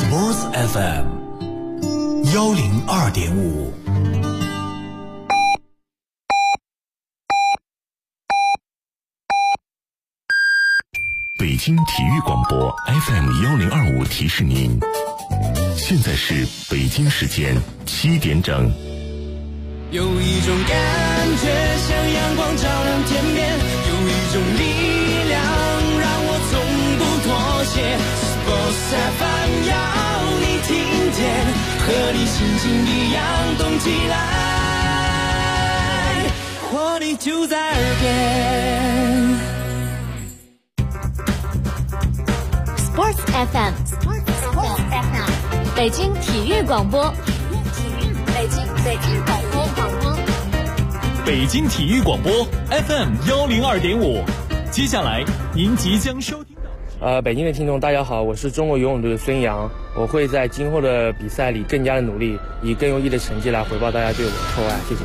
Sports FM 102.5。 北京体育广播 FM 1025提示您，现在是北京时间7点整。 有一种感觉像阳光照亮天边，有一种力量让我从不妥协。Sports FM 要你听见，和你心情一样动起来，活力就在耳边。 Sports FM， 北京体育广播，北京广播， 北京体育广播 FM 102.5。接下来您即将收听到北京的听众大家好，我是中国游泳队的孙杨，我会在今后的比赛里更加的努力，以更优异的成绩来回报大家对我的厚爱，谢谢。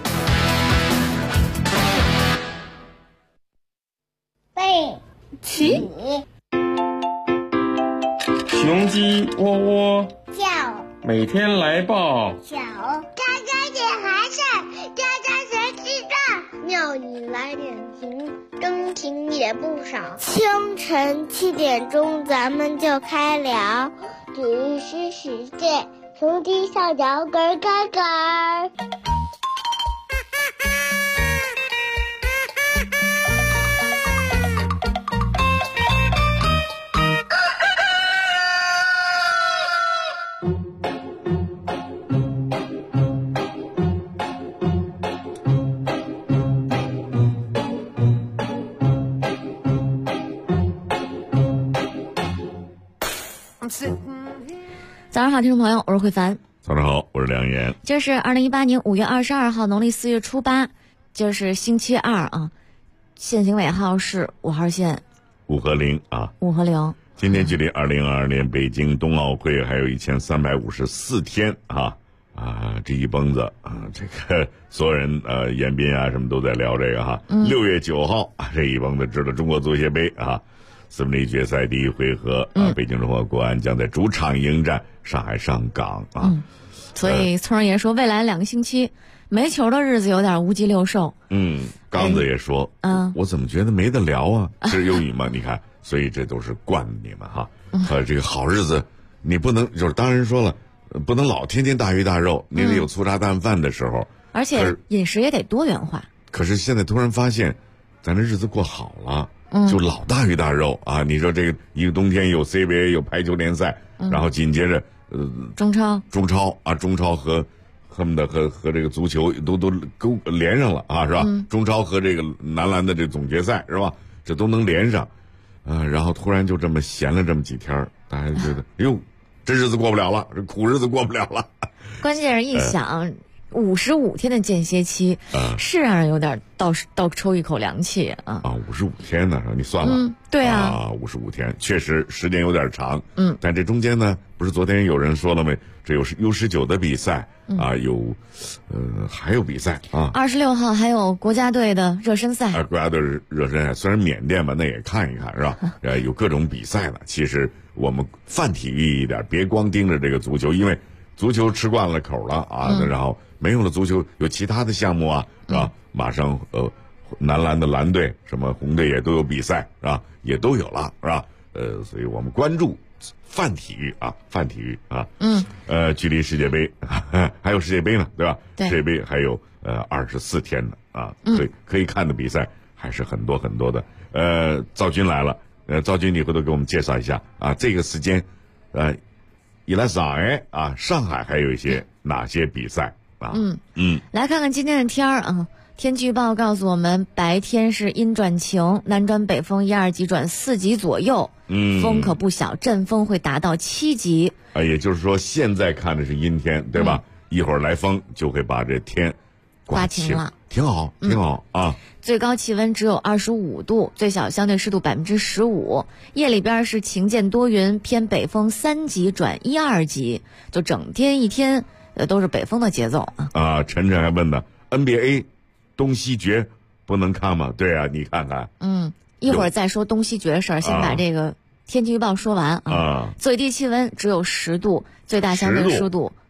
背起雄鸡窝窝叫， 每天来报小喳喳点孩子，喳喳谁知道？庙里来点评，钟情也不少。清晨7点钟，咱们就开聊，举世世界，雄鸡小脚咯咯咯。 早上好，听众朋友，我是慧凡。 早上好，我是梁岩。 这是2018年5月22号，农历4月初8，就是星期二啊。限行尾号是5号线 5和0啊 ，5和0。 今天距离2022年北京冬奥会还有1354天这一蹦子这个所有人严彬啊什么都在聊这个6月9号这一蹦子知道中国足协杯4分之一决赛第一回合北京中国国安将在主场迎战上海上港所以聪儿爷说未来2个星期没球的日子有点无鸡六兽。 刚子也说我怎么觉得没得聊啊？是有你吗？你看，所以这都是惯你们这个好日子你不能就是当然说了不能老天天大鱼大肉，你得有粗茶淡饭的时候， 而且饮食也得多元化。 可是现在突然发现咱这日子过好了，就老大鱼大肉你说这个一个冬天有 CBA 有排球联赛，然后紧接着中超和他们的和这个足球都勾连上了是吧？中超和这个男篮的这总决赛是吧？这都能连上然后突然就这么闲了这么几天，大家觉得哟这日子过不了了，这苦日子过不了了。 关键是一想55天的间歇期是让人有点倒抽一口凉气 55天呢你算了对 55天确实时间有点长但这中间呢不是昨天有人说了没，这有 U19 的比赛有还有比赛 26号还有国家队的热身赛国家队热身赛虽然缅甸吧那也看一看是吧有各种比赛呢，其实我们泛体育一点，别光盯着这个足球，因为足球吃惯了口了然后没有了足球有其他的项目是吧？马上男篮的蓝队什么红队也都有比赛是吧？也都有了是吧？所以我们关注泛体育距离世界杯还有世界杯呢对吧？ 对， 世界杯还有24天呢可以看的比赛还是很多很多的。赵军来了，赵军你回头给我们介绍一下这个时间以来上海还有一些哪些比赛来看看今天的天儿天气预报告诉我们，白天是阴转晴，南转北风1、2级转4级左右，风可不小，阵风会达到7级。 也就是说现在看的是阴天对吧？一会儿来风就会把这天刮晴了， 挺好最高气温只有25度，最小相对湿度15%，夜里边是晴间多云，偏北风3级转1、2级，就整天一天都是北风的节奏晨晨还问呢 NBA 东西决不能看吗？对你看看一会儿再说东西决的事儿，先把这个天气预报说完啊，最低气温只有10度，最大相对湿度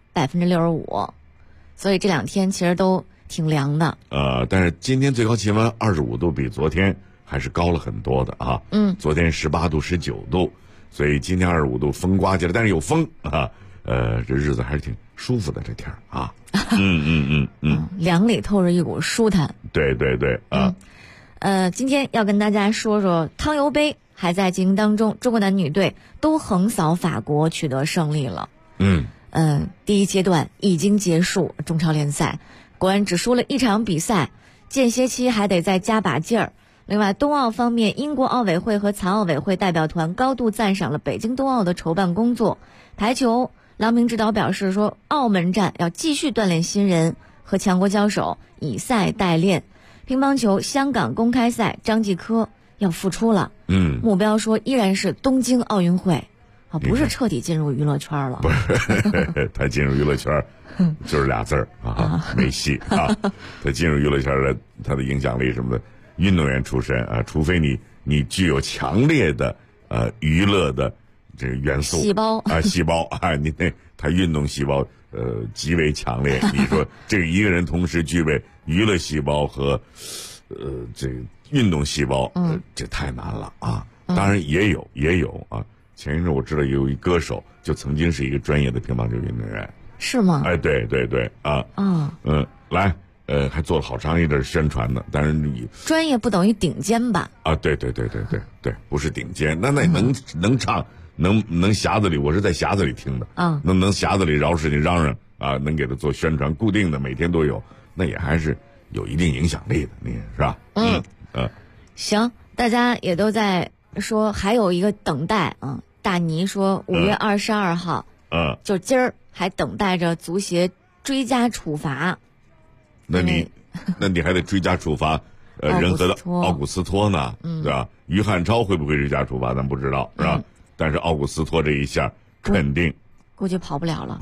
65%，所以这2天其实都挺凉的。 但是今天最高气温25度，比昨天还是高了很多的啊。昨天18度、19度，所以今天25度，风刮起来，但是有风啊。这日子还是挺舒服的，这天啊。 凉里透着一股舒坦。 对啊。 今天要跟大家说说汤尤杯还在进行当中，中国男女队都横扫法国，取得胜利了。第一阶段已经结束，中超联赛果然只输了1场比赛，间歇期还得再加把劲儿。另外，冬奥方面，英国奥委会和残奥委会代表团高度赞赏了北京冬奥的筹办工作。排球，郎平指导表示说，澳门站要继续锻炼新人，和强国交手，以赛代练。乒乓球，香港公开赛，张继科要复出了。目标说依然是东京奥运会。不是彻底进入娱乐圈了， 不是，他进入娱乐圈就是俩字儿啊，没戏啊。他进入娱乐圈的，他的影响力什么的，运动员出身啊，除非你具有强烈的娱乐的这个元素细胞啊，你他运动细胞极为强烈。你说这一个人同时具备娱乐细胞和这个运动细胞，这太难了啊。当然也有啊。前一阵我知道有一歌手就曾经是一个专业的乒乓球运动员。 是吗？ 对啊。来还做了好长一阵宣传呢。但是你专业不等于顶尖吧？ 啊，对，不是顶尖，那能唱，能匣子里，我是在匣子里听的啊，能匣子里饶使劲嚷嚷啊，能给他做宣传，固定的每天都有，那也还是有一定影响力的，你是吧？ 行，大家也都在说还有一个等待啊。大尼说5月22号，就今儿还等待着足协追加处罚。 那你还得追加处罚仁和的奥古斯托呢，对吧？于汉超会不会追加处罚咱不知道，是吧？但是奥古斯托这一下肯定估计跑不了了。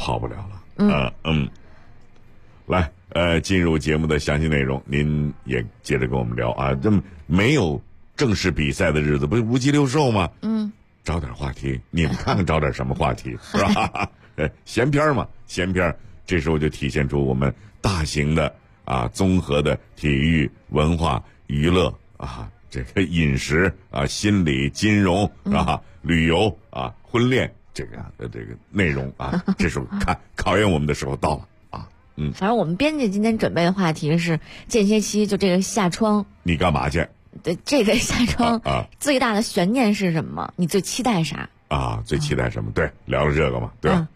来，进入节目的详细内容，您也接着跟我们聊啊。这没有正式比赛的日子，不是无鸡六兽吗？找点话题，你们看看找点什么话题是吧？闲篇嘛，闲篇，这时候就体现出我们大型的综合的体育文化娱乐啊，这个饮食啊、心理、金融啊、旅游啊、婚恋这个内容啊，这时候考验我们的时候到了啊。 反正我们编辑今天准备的话题是间歇期，就这个夏窗， 你干嘛去？ 对，这个夏窗最大的悬念是什么？你最期待啥？ 最期待什么？对，聊聊这个嘛，对吧？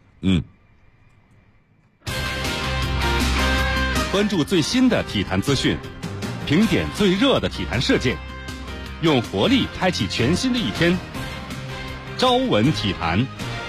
关注最新的体坛资讯，评点最热的体坛事件，用活力开启全新的一天。朝闻体坛。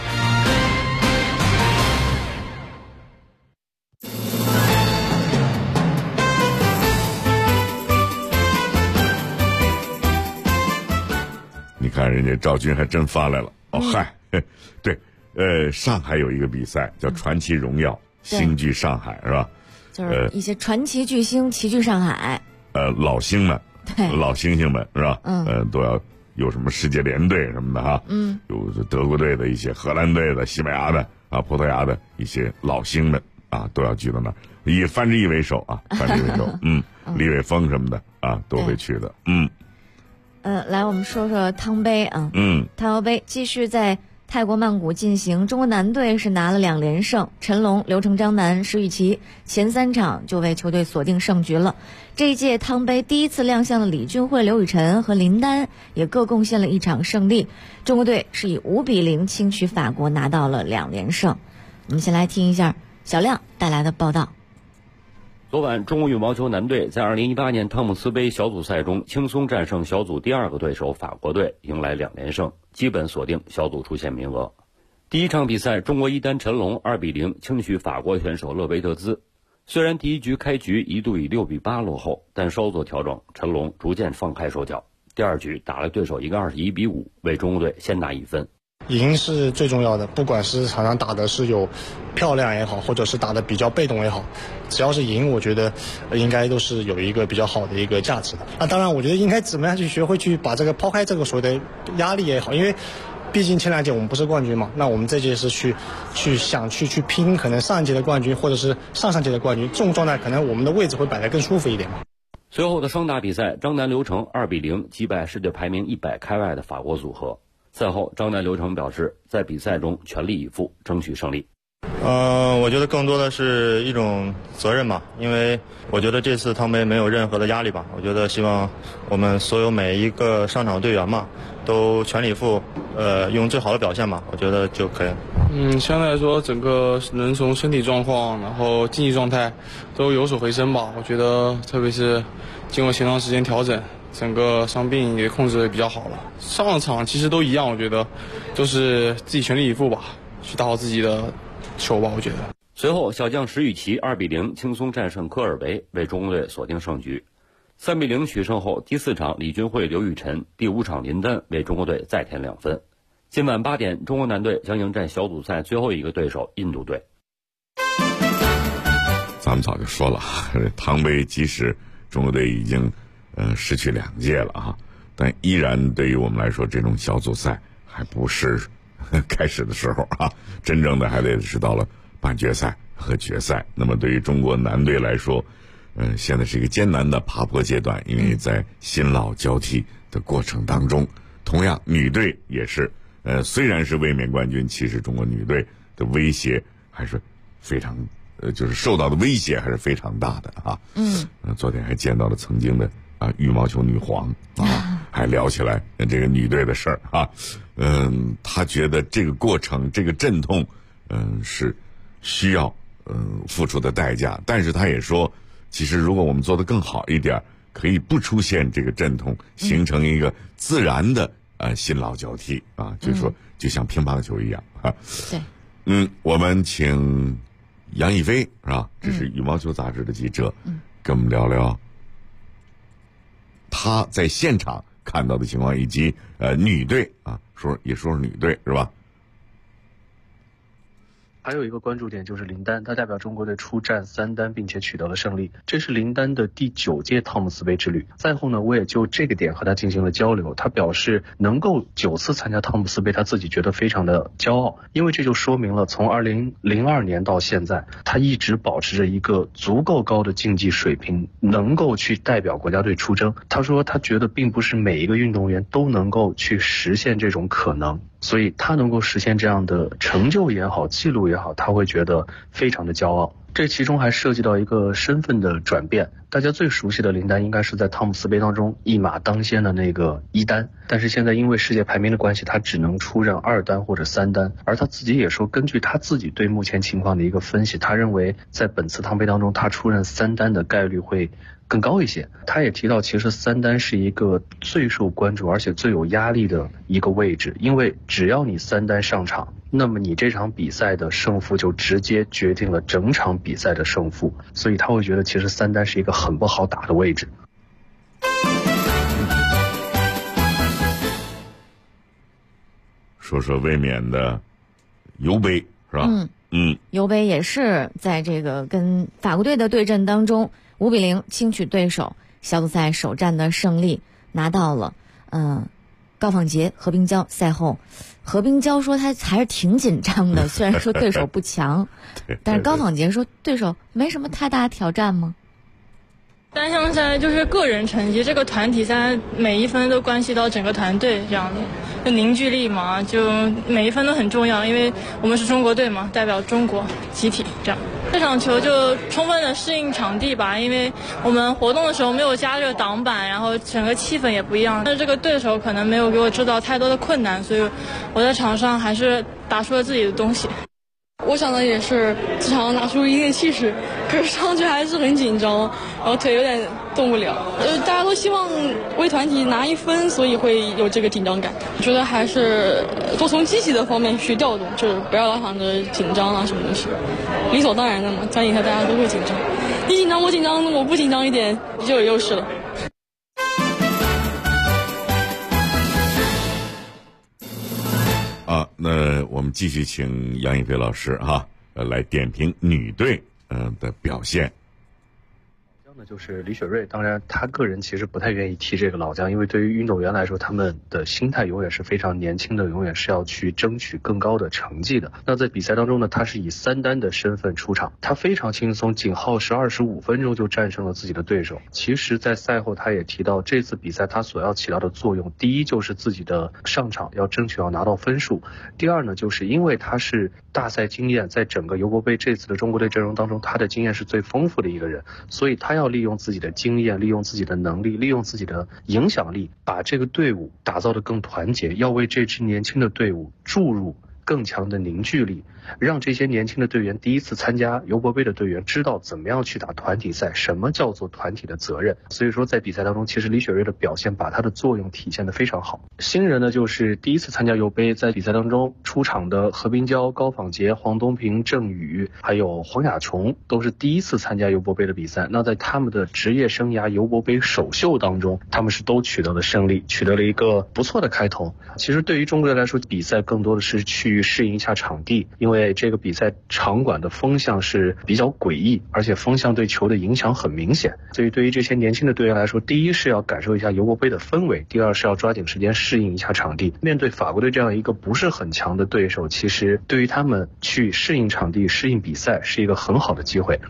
你看人家赵军还真发来了对，上海有一个比赛叫传奇荣耀，星聚上海是吧？ 就是一些传奇巨星齐聚上海， 老星们， 对， 老星星们是吧？都要有什么世界联队什么的哈，有德国队的一些、荷兰队的、西班牙的葡萄牙的一些老星们都要聚到那儿，以范志毅为首李伟峰什么的都会去的， 来我们说说汤杯啊，汤尤杯继续在泰国曼谷进行，中国男队是拿了2连胜，陈龙、刘成章男、石宇奇前3场就为球队锁定胜局了。这一届汤杯第一次亮相的李俊慧、刘雨辰和林丹也各贡献了1场胜利，中国队是以5-0轻取法国，拿到了2连胜。我们先来听一下小亮带来的报道。 昨晚，中国羽毛球男队在2018年汤姆斯杯小组赛中轻松战胜小组第2个对手法国队，迎来2连胜，基本锁定小组出线名额。第一场比赛，中国一单陈龙2-0轻取法国选手勒维德兹。虽然第一局开局一度以6-8落后，但稍作调整，陈龙逐渐放开手脚。第二局打了对手一个21-5，为中国队先拿1分。 赢是最重要的，不管是场上打的是有漂亮也好，或者是打的比较被动也好，只要是赢，我觉得应该都是有一个比较好的一个价值的。当然我觉得应该怎么样去学会去把这个抛开这个所谓的压力也好，因为毕竟前2届我们不是冠军嘛，那我们这届是去拼可能上一届的冠军或者是上上届的冠军，这种状态可能我们的位置会摆得更舒服一点。 随后的双打比赛，张楠刘成2-0击败世界排名100开外的法国组合。赛后，张楠刘成表示，在比赛中全力以赴，争取胜利。 我觉得更多的是一种责任吧，因为我觉得这次汤杯没有任何的压力吧。我觉得希望我们所有每一个上场队员嘛，都全力以赴，用最好的表现吧，我觉得就可以。 相对来说，整个人从身体状况，然后竞技状态都有所回升吧。我觉得，特别是经过前段时间调整，整个伤病也控制得比较好了。上了场其实都一样，我觉得都是自己全力以赴吧，去打好自己的球吧，我觉得。 随后，小将石宇奇2-0轻松战胜科尔维，为中国队锁定胜局。3-0取胜后，第4场李俊慧、刘雨辰，第5场林丹为中国队再添2分。今晚8点，中国男队将迎战小组赛最后一个对手印度队。 咱们早就说了，汤杯即使中国队已经失去2届了啊，但依然对于我们来说，这种小组赛还不是开始的时候啊，真正的还得是到了半决赛和决赛。那么对于中国男队来说，现在是一个艰难的爬坡阶段，因为在新老交替的过程当中，同样女队也是，虽然是卫冕冠军，其实中国女队的威胁还是非常，就是受到的威胁还是非常大的啊。昨天还见到了曾经的羽毛球女皇啊，还聊起来这个女队的事儿啊。他觉得这个过程，这个阵痛，是需要付出的代价，但是他也说，其实如果我们做得更好一点，可以不出现这个阵痛，形成一个自然的新老交替啊，就是说就像乒乓球一样啊。对，我们请杨一飞是吧？这是羽毛球杂志的记者，跟我们聊聊他在现场看到的情况，以及女队啊，说说女队是吧？ 还有一个关注点就是林丹，他代表中国队出战3单，并且取得了胜利。这是林丹的第9届汤姆斯杯之旅。赛后呢，我也就这个点和他进行了交流。他表示能够9次参加汤姆斯杯，他自己觉得非常的骄傲，因为这就说明了从2002年到现在，他一直保持着一个足够高的竞技水平，能够去代表国家队出征。他说他觉得并不是每一个运动员都能够去实现这种可能，所以他能够实现这样的成就也好，记录也好，他会觉得非常的骄傲。这其中还涉及到一个身份的转变。大家最熟悉的林丹应该是在汤姆斯杯当中一马当先的那个1单，但是现在因为世界排名的关系，他只能出任2单或者3单。而他自己也说，根据他自己对目前情况的一个分析，他认为在本次汤杯当中，他出任3单的概率会更高一些。他也提到，其实3单是一个最受关注而且最有压力的一个位置，因为只要你3单上场，那么你这场比赛的胜负就直接决定了整场比赛的胜负，所以他会觉得其实3单是一个很不好打的位置。 说说卫冕的尤杯是吧？ 尤杯也是在这个跟法国队的对阵当中5-0轻取对手，小组赛首战的胜利拿到了。高仿杰、何冰娇赛后，何冰娇说他还是挺紧张的，虽然说对手不强，但是高仿杰说对手没什么太大挑战吗？ 单项赛就是个人成绩，这个团体赛每一分都关系到整个团队，这样的就凝聚力嘛，就每一分都很重要，因为我们是中国队嘛，代表中国集体这样。这场球就充分的适应场地吧，因为我们活动的时候没有加热挡板，然后整个气氛也不一样，但是这个对手可能没有给我制造太多的困难，所以我在场上还是打出了自己的东西。 我想的也是这场拿出一定气势，可是上去还是很紧张，然后腿有点动不了。大家都希望为团体拿1分，所以会有这个紧张感。我觉得还是多从积极的方面去调动，就是不要老想着紧张啊什么东西，理所当然的嘛。团体赛大家都会紧张，你紧张我紧张，我不紧张一点就有优势了。 那我们继续请杨一飞老师来点评女队的表现。 那就是李雪芮。当然他个人其实不太愿意提这个老将，因为对于运动员来说，他们的心态永远是非常年轻的，永远是要去争取更高的成绩的。那在比赛当中呢，他是以3单的身份出场，他非常轻松，仅耗时25分钟就战胜了自己的对手。其实在赛后他也提到，这次比赛他所要起到的作用，第一就是自己的上场要争取要拿到分数，第二呢，就是因为他是大赛经验，在整个尤伯杯这次的中国队阵容当中，他的经验是最丰富的一个人，所以他要利用自己的经验，利用自己的能力，利用自己的影响力，把这个队伍打造得更团结，要为这支年轻的队伍注入更强的凝聚力，让这些年轻的队员，第一次参加尤伯杯的队员知道怎么样去打团体赛，什么叫做团体的责任。所以说在比赛当中，其实李雪芮的表现把她的作用体现得非常好。新人呢，就是第一次参加尤杯，在比赛当中出场的何冰娇、高仿洁、黄东萍、郑宇还有黄雅琼都是第一次参加尤伯杯的比赛。那在他们的职业生涯尤伯杯首秀当中，他们是都取得了胜利，取得了一个不错的开头。其实对于中国队来说，比赛更多的是去适应一下场地，因为这个比赛场馆的风向是比较诡异，而且风向对球的影响很明显。所以对于这些年轻的队员来说，第一是要感受一下尤伯杯的氛围，第二是要抓紧时间适应一下场地。面对法国队这样一个不是很强的对手，其实对于他们去适应场地、适应比赛是一个很好的机会。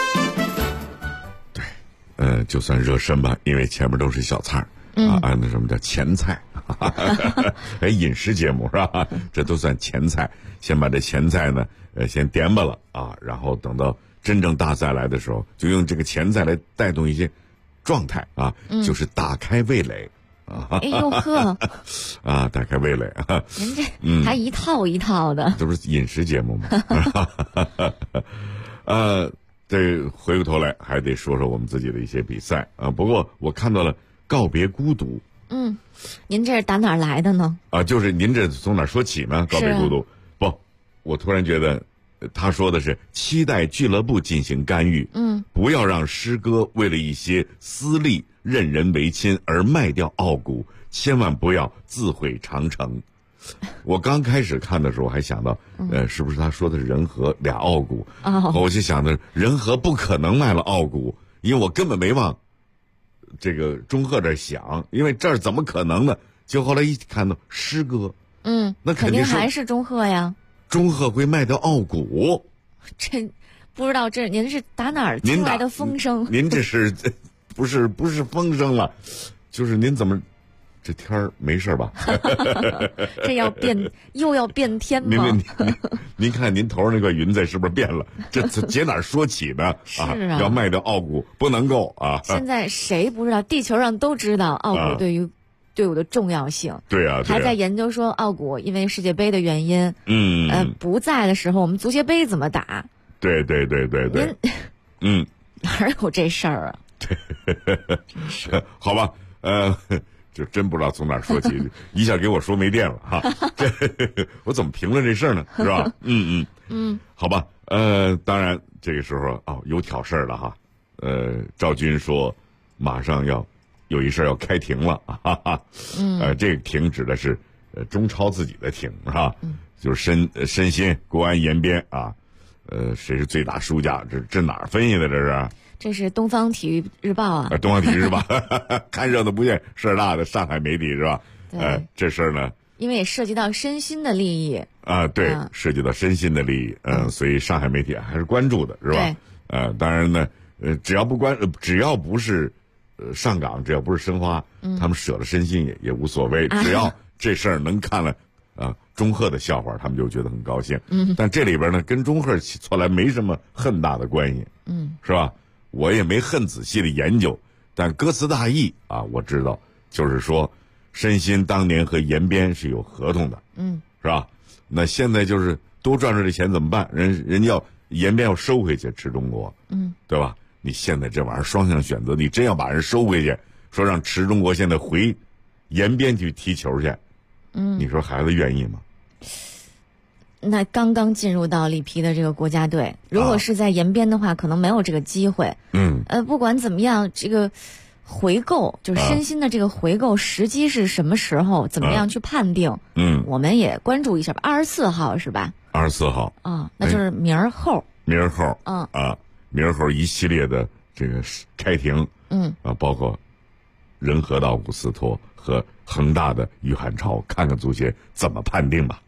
对，就算热身吧，因为前面都是小菜啊，那什么叫前菜？哎，饮食节目是吧？这都算前菜。先把这前菜呢，先点吧了啊，然后等到真正大赛来的时候，就用这个前菜来带动一些状态啊，就是打开味蕾啊。 哎呦呵， 啊，打开味蕾啊！ 您这还一套一套的， 这不是饮食节目吗？这回过头来还得说说我们自己的一些比赛啊。不过我看到了告别孤独。 您这是打哪儿来的呢？ 啊，就是您这从哪儿说起呢？告别孤独，不，我突然觉得，他说的是期待俱乐部进行干预，不要让师哥为了一些私利任人唯亲而卖掉傲骨，千万不要自毁长城。我刚开始看的时候还想到，是不是他说的是仁和俩傲骨？我就想着仁和不可能卖了傲骨，因为我根本没往这个钟赫这想，因为这儿怎么可能呢？就后来一看到师哥，那肯定还是钟赫呀。 钟赫会卖掉傲骨， 这不知道这您是打哪儿听来的风声？ 您这是不是风声了？就是您怎么这天儿没事吧？ 这又要变天吗？ 您看您头上那块云彩是不是变了？这解哪儿说起呢？ 啊， 要卖掉傲骨不能够啊！ 现在谁不知道？地球上都知道傲骨对于队伍的重要性。 对啊， 还在研究说傲骨因为世界杯的原因，不在的时候我们足协杯怎么打？ 对， 哪有这事儿啊？ 真是好吧，就真不知道从哪儿说起，一下给我说没电了哈。我怎么评论这事儿呢？是吧？好吧，当然这个时候有挑事儿了哈。赵军说马上要有一事儿要开庭了，哈哈。这个庭指的是中超自己的庭是吧？就是申鑫、国安、延边啊。谁是最大输家？这哪儿分析的？这是？ 这是东方体育日报啊。 东方体育日报，看热闹不见事儿大的上海媒体是吧？这事儿呢， 因为也涉及到申鑫的利益啊，对，涉及到申鑫的利益，所以上海媒体还是关注的，是吧？当然呢，只要不是上港，只要不是申花，他们舍了申鑫也无所谓，只要这事儿能看了钟赫的笑话，他们就觉得很高兴。但这里边呢，跟钟赫从来没什么很大的关系，是吧？我也没很仔细的研究，但歌词大意啊，我知道，就是说申鑫当年和延边是有合同的，是吧？那现在就是多赚着这钱怎么办？人要延边要收回去吃中国，对吧？你现在这玩意儿双向选择，你真要把人收回去，说让吃中国现在回延边去踢球去，你说孩子愿意吗？ 那刚刚进入到里皮的这个国家队，如果是在延边的话，可能没有这个机会。不管怎么样，这个回购就是申鑫的这个回购时机是什么时候？怎么样去判定？我们也关注一下吧。24号是吧 ？24号那就是明儿后。 明儿后一系列的这个开庭，包括仁和的奥古斯托和恒大的于汉超，看看足协怎么判定吧。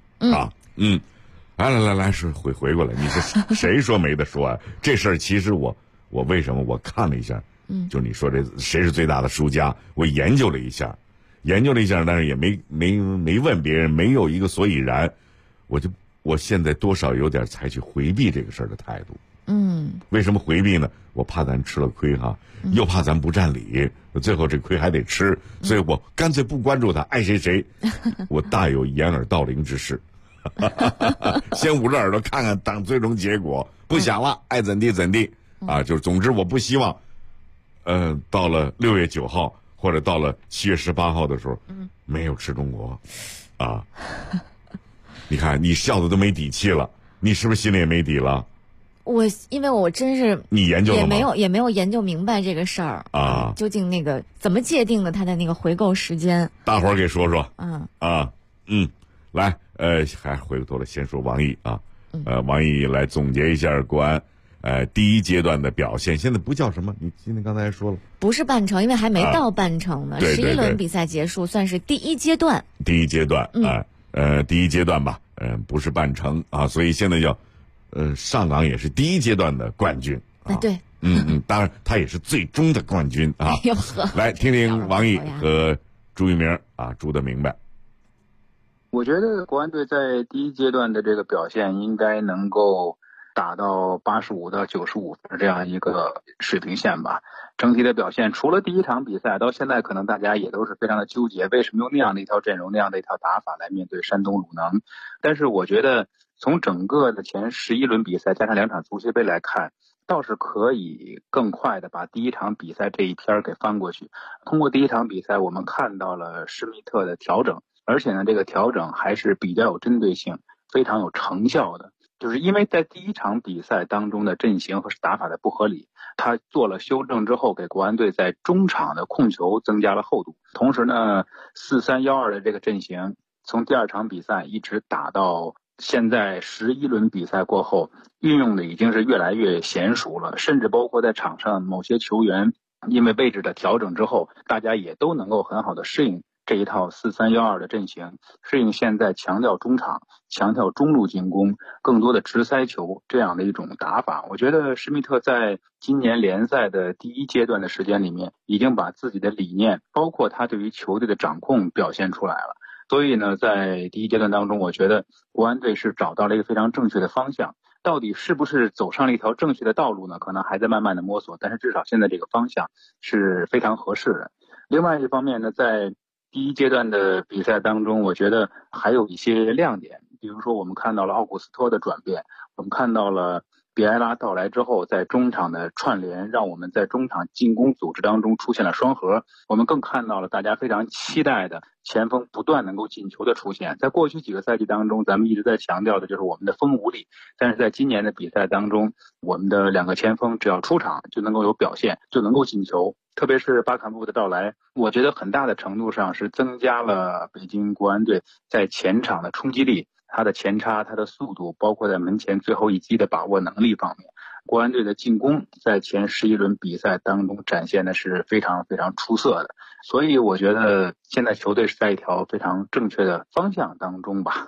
来，是回过来，你是谁说没得说啊？这事儿其实我为什么我看了一下，就是你说这谁是最大的输家，我研究了一下，但是也没问别人，没有一个所以然，我现在多少有点采取回避这个事儿的态度。为什么回避呢？我怕咱吃了亏哈，又怕咱不占理，最后这亏还得吃，所以我干脆不关注他，爱谁，我大有掩耳盗铃之势。先捂着耳朵看看等最终结果，不想了，爱怎地怎地啊！就是总之我不希望，到了6月9号或者到了7月18号的时候，没有吃中国，啊！你看你笑的都没底气了，你是不是心里也没底了？ 因为我真是你研究了吗？ 也没有研究明白这个事儿啊， 究竟那个怎么界定的它的那个回购时间？ 大伙儿给说说。来，还回过头来先说王毅啊，王毅来总结一下国安第一阶段的表现。现在不叫什么？你今天刚才说了， 不是半程，因为还没到半程呢。 对 11轮比赛结束，算是第一阶段。 第一阶段第一阶段吧，不是半程啊，所以现在叫。上港也是第一阶段的冠军啊， 对， 当然他也是最终的冠军啊。来听听王毅和朱一鸣啊，朱的明白。 我觉得国安队在第一阶段的这个表现应该能够达到85到95分这样一个水平线吧。整体的表现，除了第一场比赛，到现在可能大家也都是非常的纠结，为什么用那样的一套阵容、那样的一套打法来面对山东鲁能？但是我觉得从整个的前11轮比赛加上2场足协杯来看，倒是可以更快的把第一场比赛这一天给翻过去。通过第一场比赛，我们看到了施密特的调整，而且呢，这个调整还是比较有针对性，非常有成效的。就是因为在第一场比赛当中的阵型和打法的不合理，他做了修正之后，给国安队在中场的控球增加了厚度。同时呢，4-3-1-2的这个阵型，从第2场比赛一直打到现在11轮比赛过后，运用的已经是越来越娴熟了，甚至包括在场上某些球员因为位置的调整之后，大家也都能够很好的适应这一套4-3-1-2的阵型，适应现在强调中场、强调中路进攻、更多的直塞球这样的一种打法。我觉得施密特在今年联赛的第一阶段的时间里面，已经把自己的理念，包括他对于球队的掌控表现出来了。所以呢，在第一阶段当中，我觉得国安队是找到了一个非常正确的方向。到底是不是走上了一条正确的道路呢？可能还在慢慢的摸索，但是至少现在这个方向是非常合适的。另外一方面呢，在第一阶段的比赛当中，我觉得还有一些亮点，比如说我们看到了奥古斯托的转变，我们看到了比埃拉到来之后，在中场的串联，让我们在中场进攻组织当中出现了双核。我们更看到了大家非常期待的前锋不断能够进球的出现。在过去几个赛季当中，咱们一直在强调的就是我们的锋无力，但是在今年的比赛当中，我们的2个前锋只要出场就能够有表现，就能够进球。特别是巴坎布的到来，我觉得很大的程度上是增加了北京国安队在前场的冲击力，他的前插、他的速度，包括在门前最后一击的把握能力方面，国安队的进攻在前11轮比赛当中展现的是非常非常出色的。所以我觉得现在球队是在一条非常正确的方向当中吧。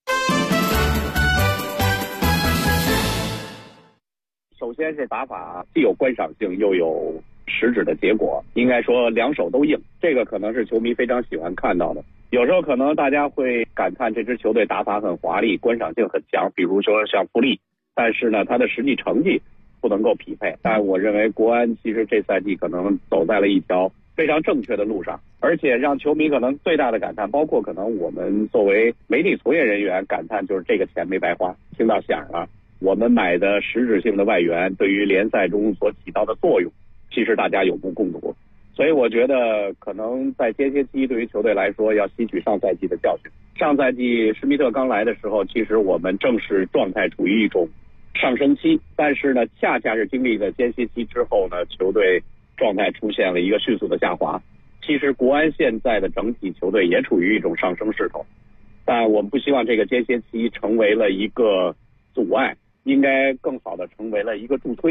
首先是打法既有观赏性又有实质的结果，应该说两手都硬，这个可能是球迷非常喜欢看到的。有时候可能大家会感叹这支球队打法很华丽，观赏性很强，比如说像富力，但是呢他的实际成绩不能够匹配。但我认为国安其实这赛季可能走在了一条非常正确的路上，而且让球迷可能最大的感叹，包括可能我们作为媒体从业人员感叹，就是这个钱没白花，听到响了。我们买的实质性的外援对于联赛中所起到的作用，其实大家有目共睹。所以我觉得可能在间歇期对于球队来说要吸取上赛季的教训。上赛季施密特刚来的时候，其实我们正是状态处于一种上升期，但是呢恰恰是经历了间歇期之后呢，球队状态出现了一个迅速的下滑。其实国安现在的整体球队也处于一种上升势头，但我们不希望这个间歇期成为了一个阻碍，应该更好的成为了一个助推。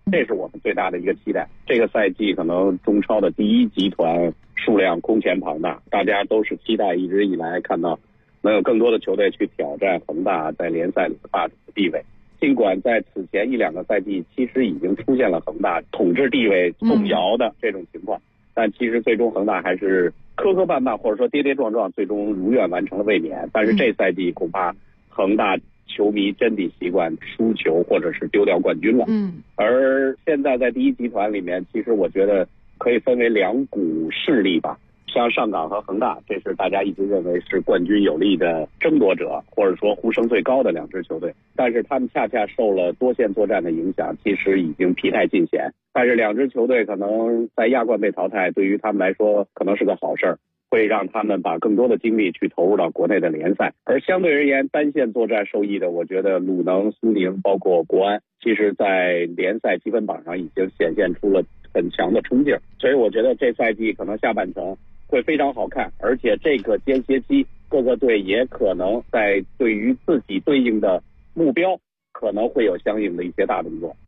这是我们最大的一个期待。这个赛季可能中超的第一集团数量空前庞大，大家都是期待一直以来看到能有更多的球队去挑战恒大在联赛里的霸主的地位。尽管在此前1-2个赛季其实已经出现了恒大统治地位动摇的这种情况，但其实最终恒大还是磕磕绊绊或者说跌跌撞撞，最终如愿完成了卫冕。但是这赛季恐怕恒大球迷真的习惯输球或者是丢掉冠军了。而现在在第一集团里面，其实我觉得可以分为2股势力吧。像上港和恒大，这是大家一直认为是冠军有力的争夺者，或者说呼声最高的2支球队。但是他们恰恰受了多线作战的影响，其实已经疲态尽显。但是2支球队可能在亚冠被淘汰，对于他们来说可能是个好事儿，会让他们把更多的精力去投入到国内的联赛。而相对而言，单线作战受益的，我觉得鲁能、苏宁包括国安，其实在联赛积分榜上已经显现出了很强的冲劲。所以我觉得这赛季可能下半程会非常好看，而且这个间歇期各个队也可能在对于自己对应的目标可能会有相应的一些大动作。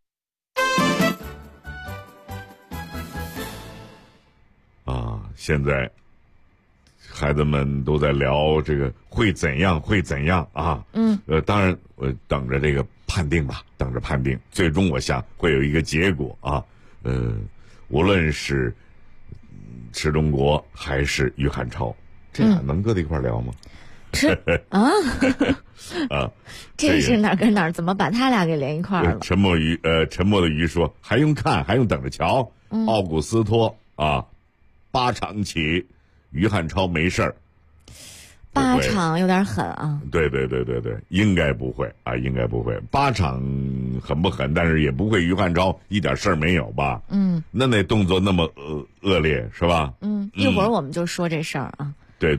现在孩子们都在聊这个会怎样啊。当然我等着这个判定吧，等着判定，最终我想会有一个结果啊。无论是池中国还是于汉超，这俩能搁在一块聊吗？ 这是哪儿跟哪儿？怎么把他俩给连一块了？ 沉默的鱼说，还用看，还用等着瞧。奥古斯托8场起，于汉超没事儿。 8场有点狠啊。 对，应该不会应该不会。8场狠不狠？但是也不会于汉超一点事儿没有吧？那动作那么恶劣是吧？ 一会儿我们就说这事儿啊。 对。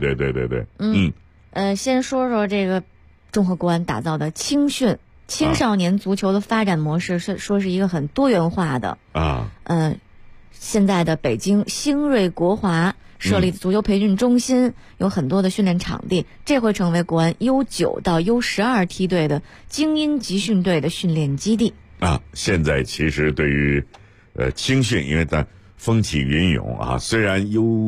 先说说这个中赫国安打造的青训青少年足球的发展模式，说是一个很多元化的现在的北京星瑞国华设立的足球培训中心，有很多的训练场地，这会成为国安 U9 到 U12 梯队的精英集训队的训练基地现在其实对于青训，因为它风起云涌虽然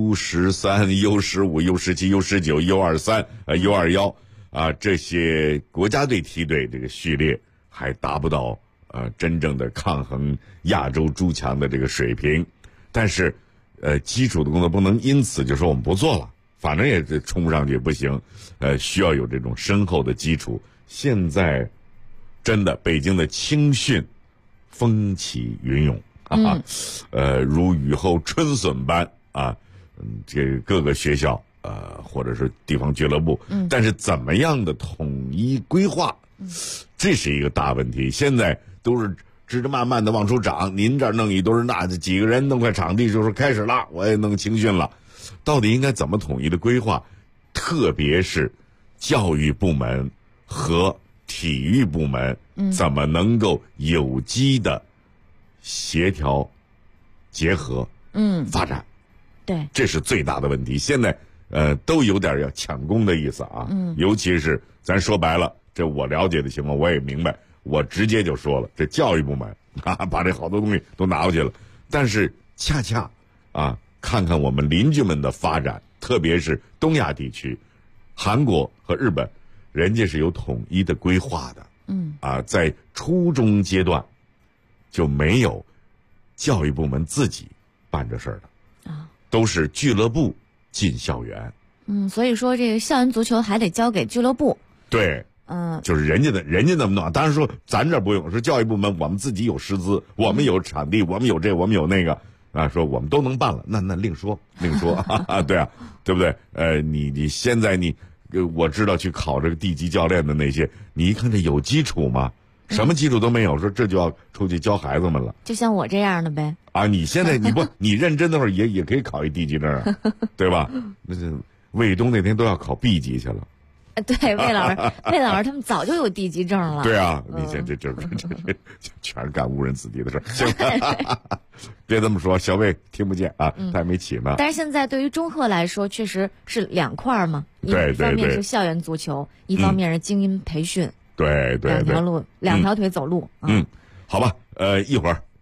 U13、U15、U17、U19、U23、U21这些国家队梯队这个序列还达不到真正的抗衡亚洲诸强的这个水平，但是基础的工作不能因此就说我们不做了，反正也冲不上去不行，需要有这种深厚的基础。现在真的北京的青训风起云涌如雨后春笋般这各个学校或者是地方俱乐部，但是怎么样的统一规划，这是一个大问题。现在都是支着慢慢的往出涨，您这儿弄一堆，那几个人弄块场地就是开始了，我也弄青训了，到底应该怎么统一的规划？特别是教育部门和体育部门怎么能够有机的协调结合发展， 对， 这是最大的问题。现在都有点要抢功的意思尤其是咱说白了，这我了解的情况我也明白，我直接就说了，这教育部门把这好多东西都拿过去了，但是恰恰看看我们邻居们的发展，特别是东亚地区，韩国和日本，人家是有统一的规划的在初中阶段就没有教育部门自己办这事儿的都是俱乐部进校园所以说这个校园足球还得交给俱乐部。 对就是人家那么弄，当然说咱这不用，是教育部门我们自己有师资，我们有场地，我们有这我们有那个说我们都能办了，那另说对对不对？你现在我知道去考这个地级教练的那些，你一看这有基础吗？什么基础都没有，说这就要出去教孩子们了， 就像我这样的呗你现在你认真的话也可以考一地级证对吧？那是卫东那天都要考 B 级去了。 对，魏老师他们早就有地级证了。 对你这全是干误人子弟的事儿。行，别这么说，小魏听不见他还没起呢。 但是现在对于中赫来说，确实是2块嘛，一方面是校园足球，一方面是精英培训。 对， 两条腿走路。 好吧，一会儿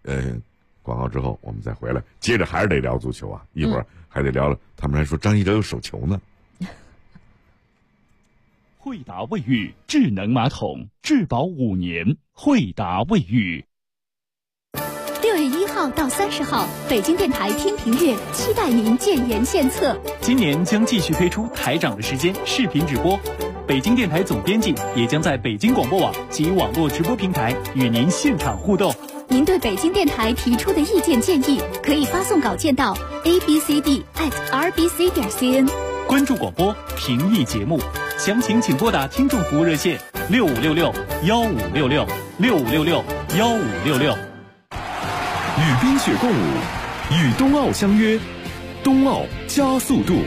广告之后我们再回来，接着还是得聊足球啊，一会儿还得聊。他们还说张一哲有手球呢。 惠达卫浴智能马桶，质保5年。惠达卫浴。 6月1号到30号，北京电台听评月期待您建言献策。 今年将继续推出台长的时间视频直播，北京电台总编辑也将在北京广播网及网络直播平台与您现场互动。 您对北京电台提出的意见建议，可以发送稿件到 abcd@rbc.cn。 关注广播，评议节目，详情请拨打听众服务热线6566-1566，6566-1566。 与冰雪共舞，与冬奥相约，冬奥加速度。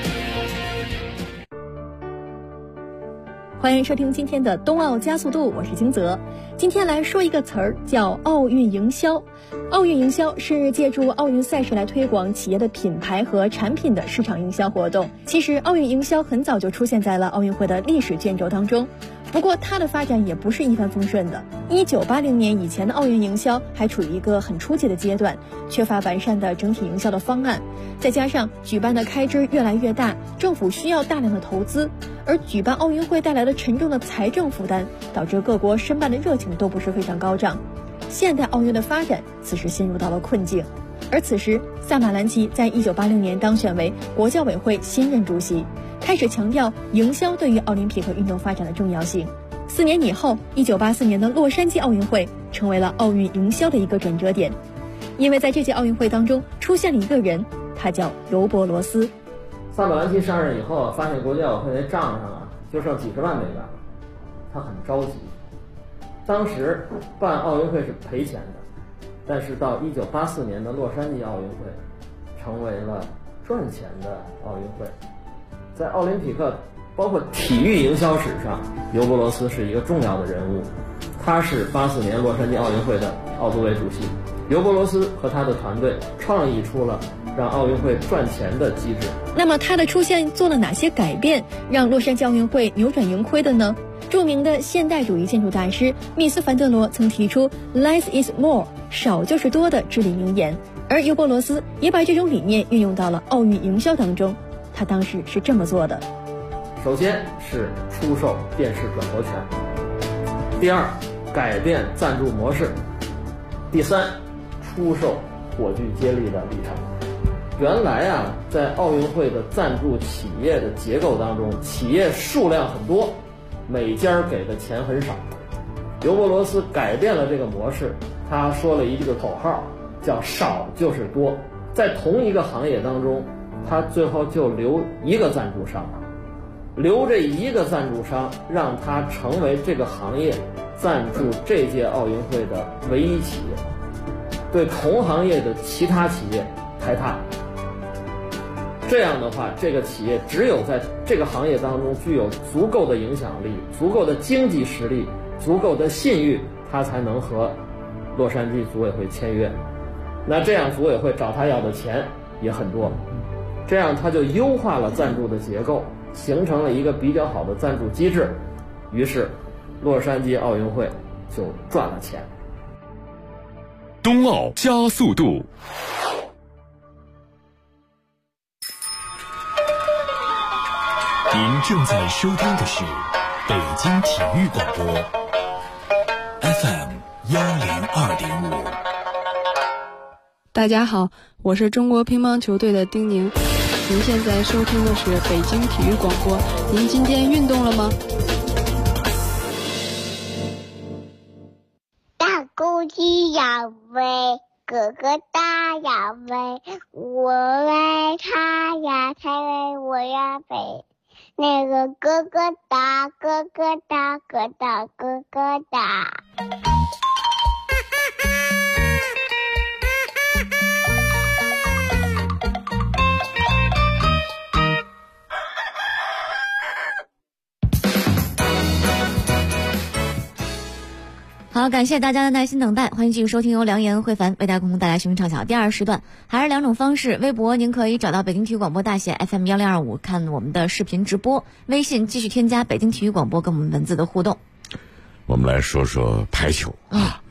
欢迎收听今天的冬奥加速度，我是金泽。今天来说一个词儿，叫奥运营销。奥运营销是借助奥运赛事来推广企业的品牌和产品的市场营销活动。其实奥运营销很早就出现在了奥运会的历史卷轴当中，不过它的发展也不是一帆风顺的。1980年以前的奥运营销还处于一个很初级的阶段，缺乏完善的整体营销的方案，再加上举办的开支越来越大，政府需要大量的投资，而举办奥运会带来的沉重的财政负担，导致各国申办的热情都不是非常高涨。现代奥运的发展此时陷入到了困境，而此时萨马兰奇在1980年当选为国教委会新任主席，开始强调营销对于奥林匹克运动发展的重要性。4年以后，1984年的洛杉矶奥运会成为了奥运营销的一个转折点，因为在这届奥运会当中出现了一个人，他叫尤伯罗斯。 萨马兰奇上任以后，发现国际奥委会那账上就剩几十万美元了，他很着急。当时办奥运会是赔钱的，但是到1984年的洛杉矶奥运会成为了赚钱的奥运会。在奥林匹克包括体育营销史上，尤伯罗斯是一个重要的人物，他是84年洛杉矶奥运会的奥组委主席。尤伯罗斯和他的团队创意出了让奥运会赚钱的机制。 那么他的出现做了哪些改变，让洛杉矶奥运会扭转盈亏的呢？著名的现代主义建筑大师密斯凡德罗曾提出 Less is more， 少就是多的至理名言，而尤伯罗斯也把这种理念运用到了奥运营销当中。他当时是这么做的： 首先是出售电视转播权，第二，改变赞助模式，第三，出售火炬接力的里程。原来在奥运会的赞助企业的结构当中，企业数量很多，每家给的钱很少。尤伯罗斯改变了这个模式，他说了一句口号，叫少就是多。在同一个行业当中，他最后就留一个赞助商，留这一个赞助商，让他成为这个行业赞助这届奥运会的唯一企业，对同行业的其他企业排他。这样的话，这个企业只有在这个行业当中具有足够的影响力、足够的经济实力、足够的信誉，他才能和洛杉矶组委会签约。那这样组委会找他要的钱也很多，这样他就优化了赞助的结构，形成了一个比较好的赞助机制，于是洛杉矶奥运会就赚了钱。 冬奥加速度。您正在收听的是北京体育广播 FM 102.5。 大家好，我是中国乒乓球队的丁宁。您现在收听的是北京体育广播。您今天运动了吗？ 大公鸡要飞，哥哥大要飞，我爱他呀，他爱我呀飞。那个哥哥大，哥哥大，哥大哥哥大。 好，感谢大家的耐心等待，欢迎继续收听由梁岩、慧凡为大家共同带来新闻畅晓第二时段。还是两种方式，微博您可以找到北京体育广播大写 FM 1025看我们的视频直播，微信继续添加北京体育广播跟我们文字的互动。 我们来说说排球啊，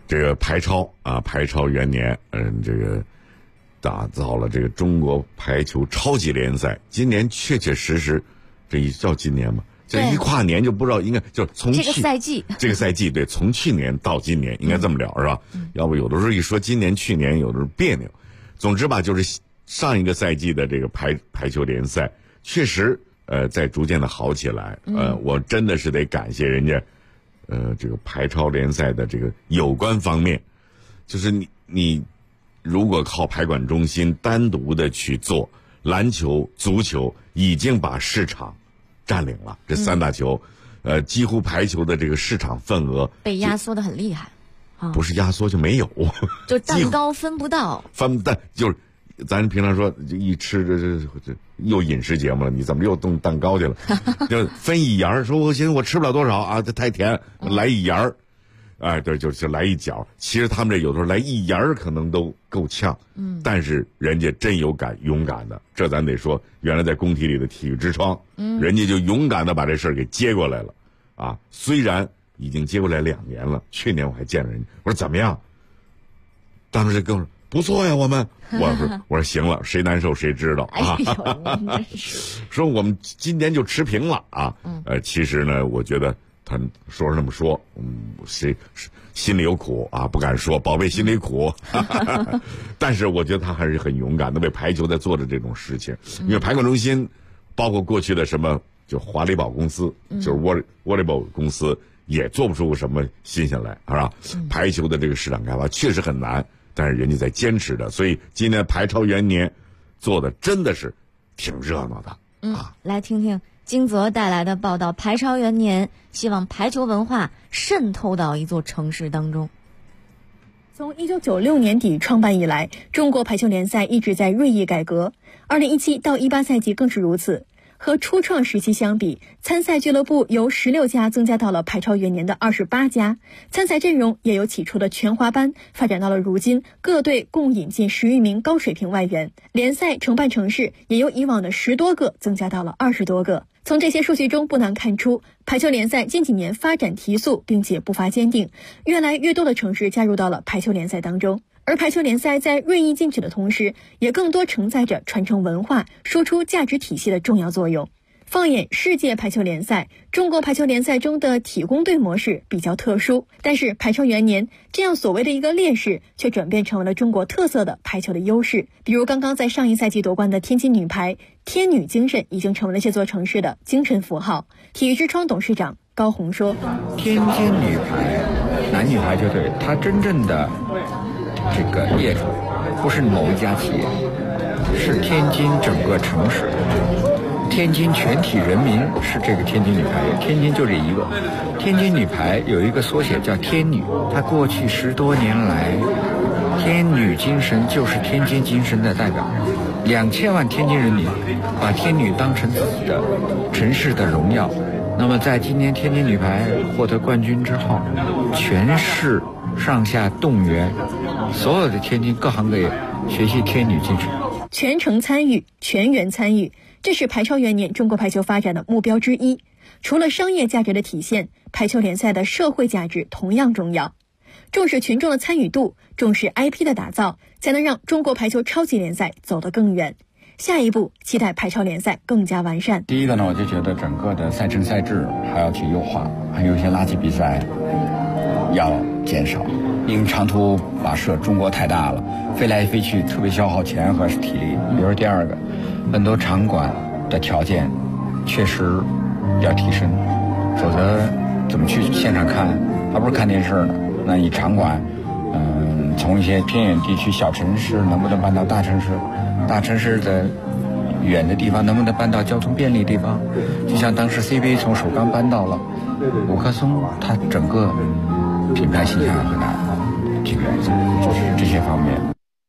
这个排超啊，排超元年，这个打造了这个中国排球超级联赛。今年确确实实，这一叫今年吗？这一跨年就不知道，应该就是从这个赛季，对， 从去年到今年，应该这么聊是吧？要不有的时候一说今年、去年，有的时候别扭。总之吧，就是上一个赛季的这个排球联赛，确实在逐渐的好起来。我真的是得感谢人家，这个排超联赛的这个有关方面，就是你如果靠排管中心单独的去做篮球、足球，已经把市场占领了。这三大球，几乎排球的这个市场份额被压缩的很厉害。 不是压缩就没有， 就蛋糕分不到， 就是咱平常说一吃这又饮食节目了，你怎么又动蛋糕去了？就分一沿儿，说我寻思我吃不了多少啊，这太甜，来一沿儿，哎，对，就来一角。其实他们这有的时候来一沿儿可能都够呛，但是人家真勇敢的，这咱得说，原来在工体里的体育之窗，人家就勇敢的把这事儿给接过来了，啊，虽然已经接过来2年了，去年我还见了人家，我说怎么样？当时这哥们说不错呀，我说行了，谁难受谁知道啊。说我们今年就持平了啊。其实呢，我觉得他说是那么说，谁心里有苦啊，不敢说，宝贝心里苦。但是我觉得他还是很勇敢的，为排球在做着这种事情。因为排管中心，包括过去的什么，就华力宝公司，就是沃利宝公司。也做不出什么新鲜来，是吧？排球的这个市场开发确实很难，但是人家在坚持的，所以今年排超元年做的真的是挺热闹的。 来听听金泽带来的报道。排超元年希望排球文化渗透到一座城市当中。 从1996年底创办以来，中国排球联赛一直在锐意改革，2017到18赛季更是如此。和初创时期相比，参赛俱乐部由16家增加到了排超元年的28家，参赛阵容也由起初的全华班发展到了如今各队共引进10余名高水平外援，联赛承办城市也由以往的10多个增加到了20多个。从这些数据中不难看出，排球联赛近几年发展提速，并且步伐坚定，越来越多的城市加入到了排球联赛当中。而排球联赛在锐意进取的同时，也更多承载着传承文化、输出价值体系的重要作用。放眼世界排球联赛，中国排球联赛中的体工队模式比较特殊，但是排超元年这样所谓的一个劣势，却转变成为了中国特色的排球的优势。比如刚刚在上一赛季夺冠的天津女排，天女精神已经成为了这座城市的精神符号。体育之窗董事长高红说： 天津女排男女排球队，它真正的这个业主不是某一家企业，是天津整个城市，天津全体人民是这个天津女排，天津就这一个。天津女排有一个缩写叫天女，它过去10多年来，天女精神就是天津精神的代表。2000万天津人民把天女当成自己的城市的荣耀。那么在今年天津女排获得冠军之后，全市上下动员所有的天津各行各业学习天女精神， 全程参与，全员参与，这是排超元年中国排球发展的目标之一。除了商业价值的体现，排球联赛的社会价值同样重要。重视群众的参与度，重视 IP 的打造，才能让中国排球超级联赛走得更远。下一步，期待排超联赛更加完善。 第一个呢，我就觉得整个的赛程赛制还要去优化，还有一些垃圾比赛要减少，因为长途跋涉中国太大了，飞来飞去特别消耗钱和体力。比如第二个，很多场馆的条件确实要提升，否则怎么去现场看，还不是看电视呢？那你场馆，从一些偏远地区小城市能不能搬到大城市，大城市的远的地方能不能搬到交通便利地方？就像当时 CBA 从首钢搬到了五棵松，它整个品牌形象有很大的这个就是这些方面。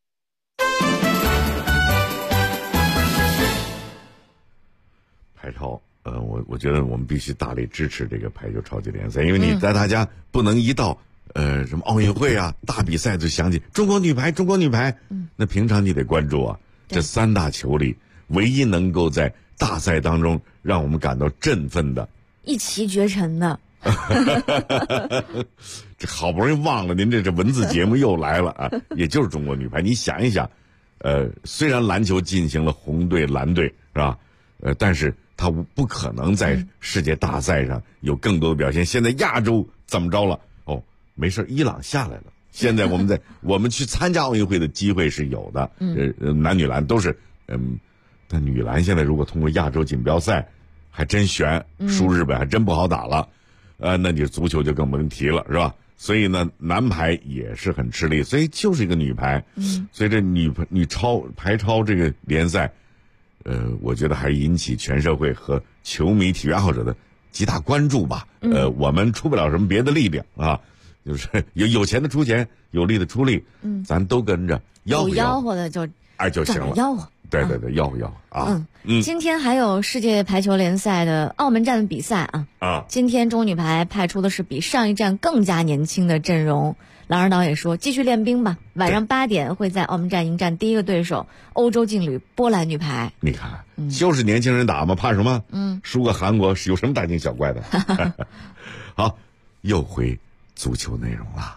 排超，我觉得我们必须大力支持这个排球超级联赛，因为你在大家不能一到什么奥运会啊大比赛就想起中国女排，那平常你得关注啊。这三大球里，唯一能够在大赛当中让我们感到振奋的， 一骑绝尘的， 这好不容易忘了，您这文字节目又来了啊！也就是中国女排，你想一想，虽然篮球进行了红队蓝队是吧？但是他不可能在世界大赛上有更多的表现。现在亚洲怎么着了？哦，没事，伊朗下来了。现在我们去参加奥运会的机会是有的，男女篮都是，但女篮现在如果通过亚洲锦标赛，还真悬，输日本还真不好打了，那你足球就更甭提了，是吧？所以呢，男排也是很吃力，所以就是一个女排，所以这排超这个联赛，我觉得还引起全社会和球迷、体育爱好者的极大关注吧。我们出不了什么别的力量啊。就是有钱的出钱，有力的出力，咱都跟着吆喝吆喝的就行了， 吆喝， 对，吆喝啊。 今天还有世界排球联赛的澳门站的比赛啊。今天中女排派出的是比上一站更加年轻的阵容。郎指导也说，继续练兵吧。晚上8点会在澳门站迎战第一个对手欧洲劲旅波兰女排。 你看，就是年轻人打嘛，怕什么？输个韩国有什么大惊小怪的？好，又回足球内容了。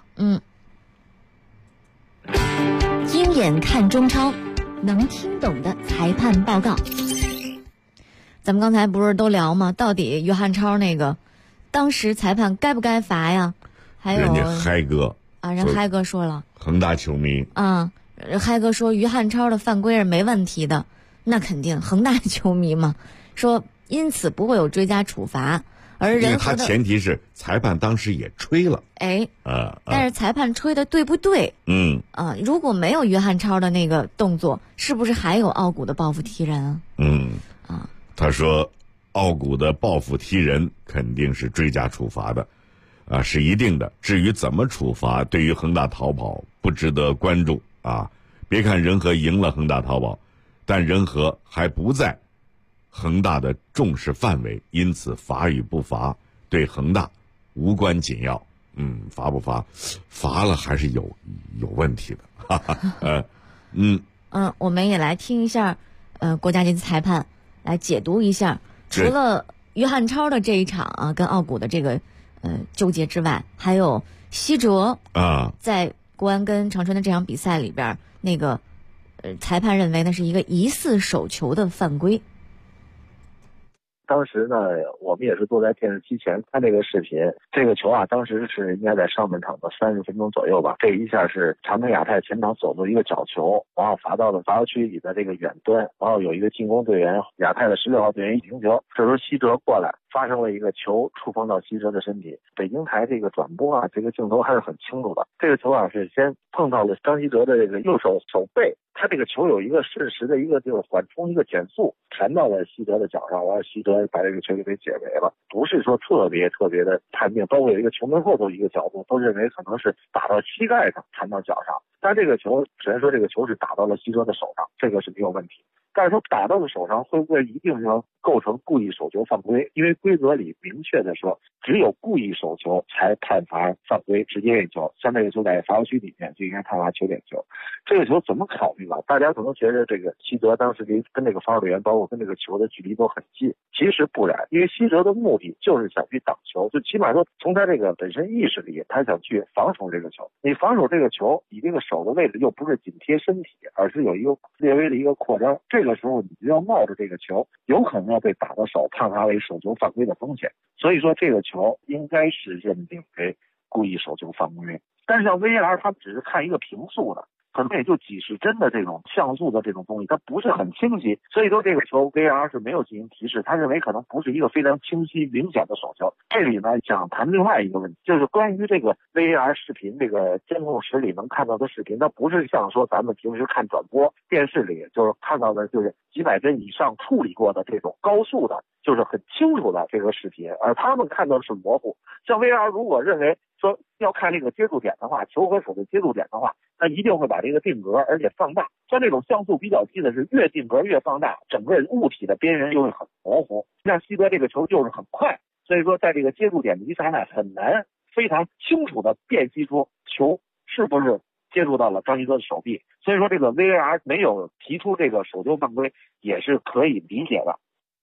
鹰眼看中超，能听懂的裁判报告。 咱们刚才不是都聊吗？到底约翰超那个，当时裁判该不该罚呀？还有人家嗨哥啊，人嗨哥说了， 恒大球迷嗨哥说约翰超的犯规是没问题的，那肯定恒大球迷嘛，说因此不会有追加处罚。而因为他前提是裁判当时也吹了， 但是裁判吹的对不对？如果没有约翰超的那个动作，是不是还有奥古的报复踢人啊？ 他说，奥古的报复踢人肯定是追加处罚的，是一定的。至于怎么处罚，对于恒大逃跑不值得关注啊。别看仁和赢了恒大逃跑，但仁和还不在恒大的重视范围，因此罚与不罚对恒大无关紧要。罚不罚，罚了还是有问题的。 我们也来听一下，国家级裁判来解读一下，除了约翰超的这一场跟奥古的这个纠结之外，还有西哲在国安跟长春的这场比赛里边，那个裁判认为那是一个疑似手球的犯规。 当时呢，我们也是坐在电视机前看这个视频。这个球当时是应该在上半场的30分钟左右吧。这一下是长春亚泰前场走出一个角球，然后罚到了罚球区里的这个远端，然后有一个进攻队员亚泰的16号队员一停球，这时候西哲过来，发生了一个球触碰到西哲的身体。北京台这个转播这个镜头还是很清楚的。这个球是先碰到了张稀哲的这个右手背。他这个球有一个瞬时的一个就是缓冲一个减速，弹到了西哲的脚上，然后西哲把这个球给解围了。不是说特别的判定，包括有一个球门后头一个角度都认为可能是打到膝盖上弹到脚上，但这个球只能说这个球是打到了西哲的手上，这个是没有问题。但是说打到了手上会不会一定要构成故意手球犯规？因为规则里明确的说，只有故意手球才判罚犯规直接点球，像这个球在罚球区里面就应该判罚球点球。这个球怎么考虑吧？大家可能觉得这个西哲当时跟这个防守队员包括跟这个球的距离都很近，其实不然，因为西哲的目的就是想去挡球，就起码说从他这个本身意识里，他想去防守这个球。你防守这个球，你这个手的位置又不是紧贴身体，而是有一个略微的一个扩张，这个时候你就要冒着这个球有可能要被打到手，判罚为手球犯规的风险。所以说这个球应该是认定为故意手球犯规。但是像 VAR 他只是看一个平速的，可能也就几十帧的这种像素的这种东西，它不是很清晰，所以说这个球 VAR 是没有进行提示，他认为可能不是一个非常清晰明显的手球。这里呢想谈另外一个问题，就是关于这个 VAR 视频，这个监控室里能看到的视频，它不是像说咱们平时看转播电视里就是看到的就是几百帧以上处理过的这种高速的，就是很清楚的这个视频，而他们看到的是模糊。像 VAR 如果认为说要看这个接触点的话，球和手的接触点的话，那一定会把这个定格而且放大。像这种像素比较低的是越定格越放大，整个物体的边缘就会很模糊。像西德这个球就是很快，所以说在这个接触点的一刹那很难非常清楚的辨析出球是不是接触到了张稀哲的手臂。所以说这个 VAR 没有提出这个手球犯规也是可以理解的。其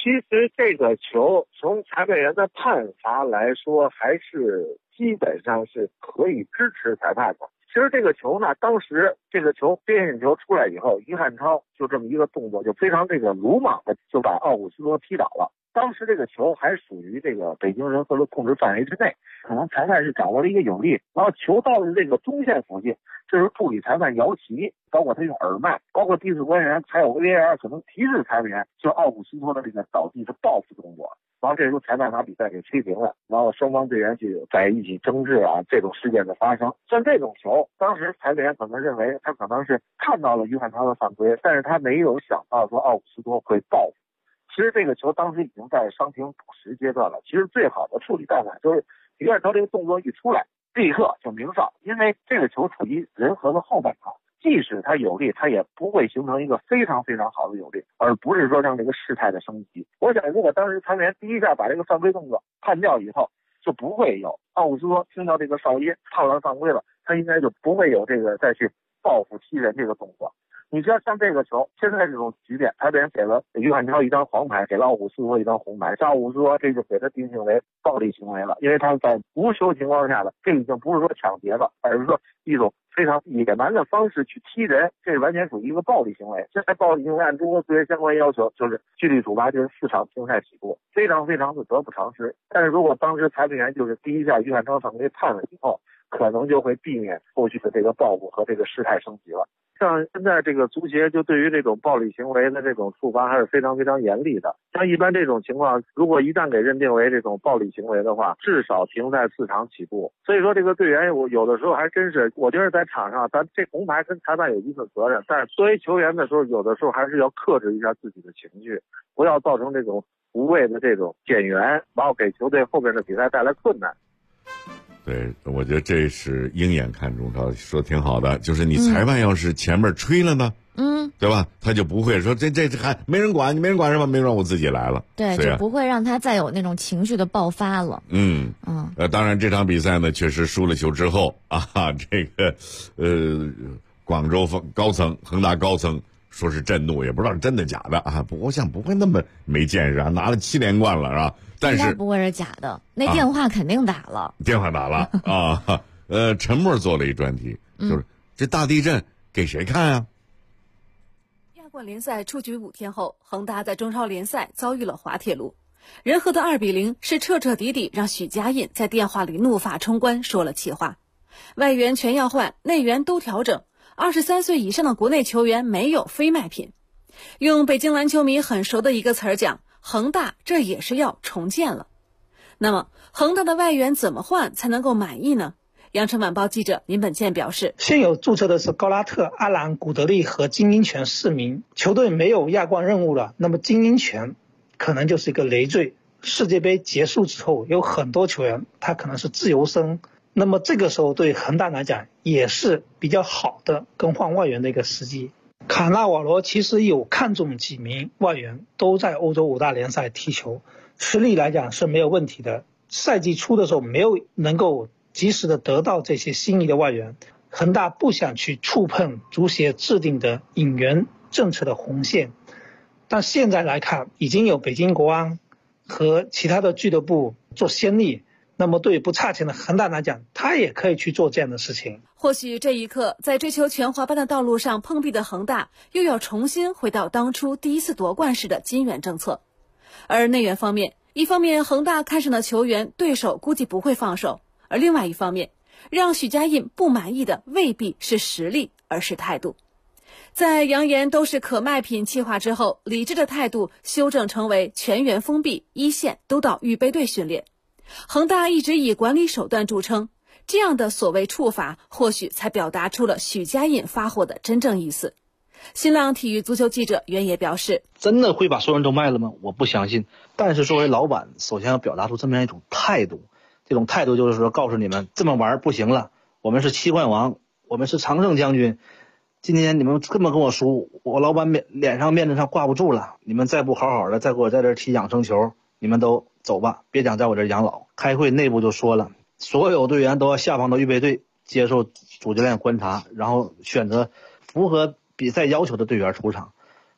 其实这个球从裁判员的判罚来说，还是基本上是可以支持裁判的。其实这个球呢，当时这个球边线球出来以后，于汉超就这么一个动作，就非常这个鲁莽的就把奥古斯托踢倒了。当时这个球还属于这个北京人和的控制范围之内，可能裁判是掌握了一个有利，然后球到了这个中线附近，这时候助理裁判摇旗，包括他用耳麦，包括第四官员还有 VAR 可能提示裁判员，就奥古斯托的这个倒地的报复动作。然后这时候裁判把比赛给吹停了，然后双方队员就在一起争执啊，这种事件的发生。像这种球，当时裁判员可能认为他可能是看到了于汉超的犯规，但是他没有想到说奥古斯托会报复。其实这个球当时已经在伤停补时阶段了，其实最好的处理办法就是于汉超这个动作一出来，立刻就鸣哨，因为这个球处于人和的后半场，即使它有利，它也不会形成一个非常非常好的有利，而不是说让这个事态的升级。我想如果当时裁判员第一下把这个犯规动作判掉以后，就不会有奥古斯托听到这个哨音判完犯规了，他应该就不会有这个再去报复踢人这个动作。你知道像这个球，现在这种局面，裁判员给了于汉超一张黄牌，给了奥古斯托一张红牌，像奥古斯托这就给他定性为暴力行为了，因为他在无球情况下的，这已经不是说抢劫了，而是说一种非常野蛮的方式去踢人，这完全属于一个暴力行为。现在暴力行为按中国足协相关要求，就是拘留处罚，就是4场停赛起步，非常非常的得不偿失。但是如果当时裁判员就是第一下于汉超犯规判了以后，可能就会避免后续的这个报复和这个事态升级了。像现在这个足协就对于这种暴力行为的这种处罚还是非常非常严厉的。像一般这种情况，如果一旦给认定为这种暴力行为的话，至少停赛4场起步。所以说这个队员我有的时候还真是，我觉得在场上咱这红牌跟裁判有一定责任，但是作为球员的时候，有的时候还是要克制一下自己的情绪，不要造成这种无谓的这种减员，然后给球队后边的比赛带来困难。 对，我觉得这是鹰眼看中超说挺好的，就是你裁判要是前面吹了呢，对吧？他就不会说这还没人管，你没人管是吧？没人管我自己来了， 对，就不会让他再有那种情绪的爆发了。 当然这场比赛呢，确实输了球之后啊，这个广州高层恒大高层说是震怒，也不知道是真的假的啊。我想不会那么没见识啊，拿了7连冠了是吧？但是不会是假的，那电话肯定打了， 电话打了啊。陈默做了一专题，就是这大地震给谁看啊？ 亚冠联赛出局5天后，恒大在中超联赛遭遇了滑铁卢，人和的2-0是彻彻底底让许家印在电话里怒发冲冠，说了气话。外援全要换，内援都调整，23岁以上的国内球员没有非卖品。用北京篮球迷很熟的一个词儿讲，恒大这也是要重建了。那么恒大的外援怎么换才能够满意呢？羊城晚报记者林本健表示， 现有注册的是高拉特、阿兰、古德利和金英权4名，球队没有亚冠任务了，那么金英权可能就是一个累赘。世界杯结束之后，有很多球员他可能是自由身，那么这个时候对恒大来讲也是比较好的更换外援的一个时机。卡纳瓦罗其实有看中几名外援，都在欧洲5大联赛踢球，实力来讲是没有问题的。赛季初的时候没有能够及时的得到这些心仪的外援，恒大不想去触碰足协制定的引援政策的红线，但现在来看已经有北京国安和其他的俱乐部做先例，那么对于不差钱的恒大来讲，他也可以去做这样的事情。 或许这一刻，在追求全华班的道路上碰壁的恒大，又要重新回到当初第一次夺冠时的金援政策。而内援方面，一方面恒大看上的球员，对手估计不会放手；而另外一方面，让许家印不满意的未必是实力，而是态度。在扬言都是可卖品企划之后，理智的态度修正成为全员封闭，一线都到预备队训练。恒大一直以管理手段著称，这样的所谓处罚，或许才表达出了许家印发货的真正意思。新浪体育足球记者袁野表示， 真的会把所有人都卖了吗？我不相信。但是作为老板，首先要表达出这么样一种态度，这种态度就是说告诉你们，这么玩不行了，我们是7冠王，我们是常胜将军，今天你们这么跟我输，我老板脸上面子上挂不住了，你们再不好好的再给我在这踢养生球，你们都走吧，别想在我这养老。开会内部就说了，所有队员都要下放到预备队接受主教练观察，然后选择符合比赛要求的队员出场。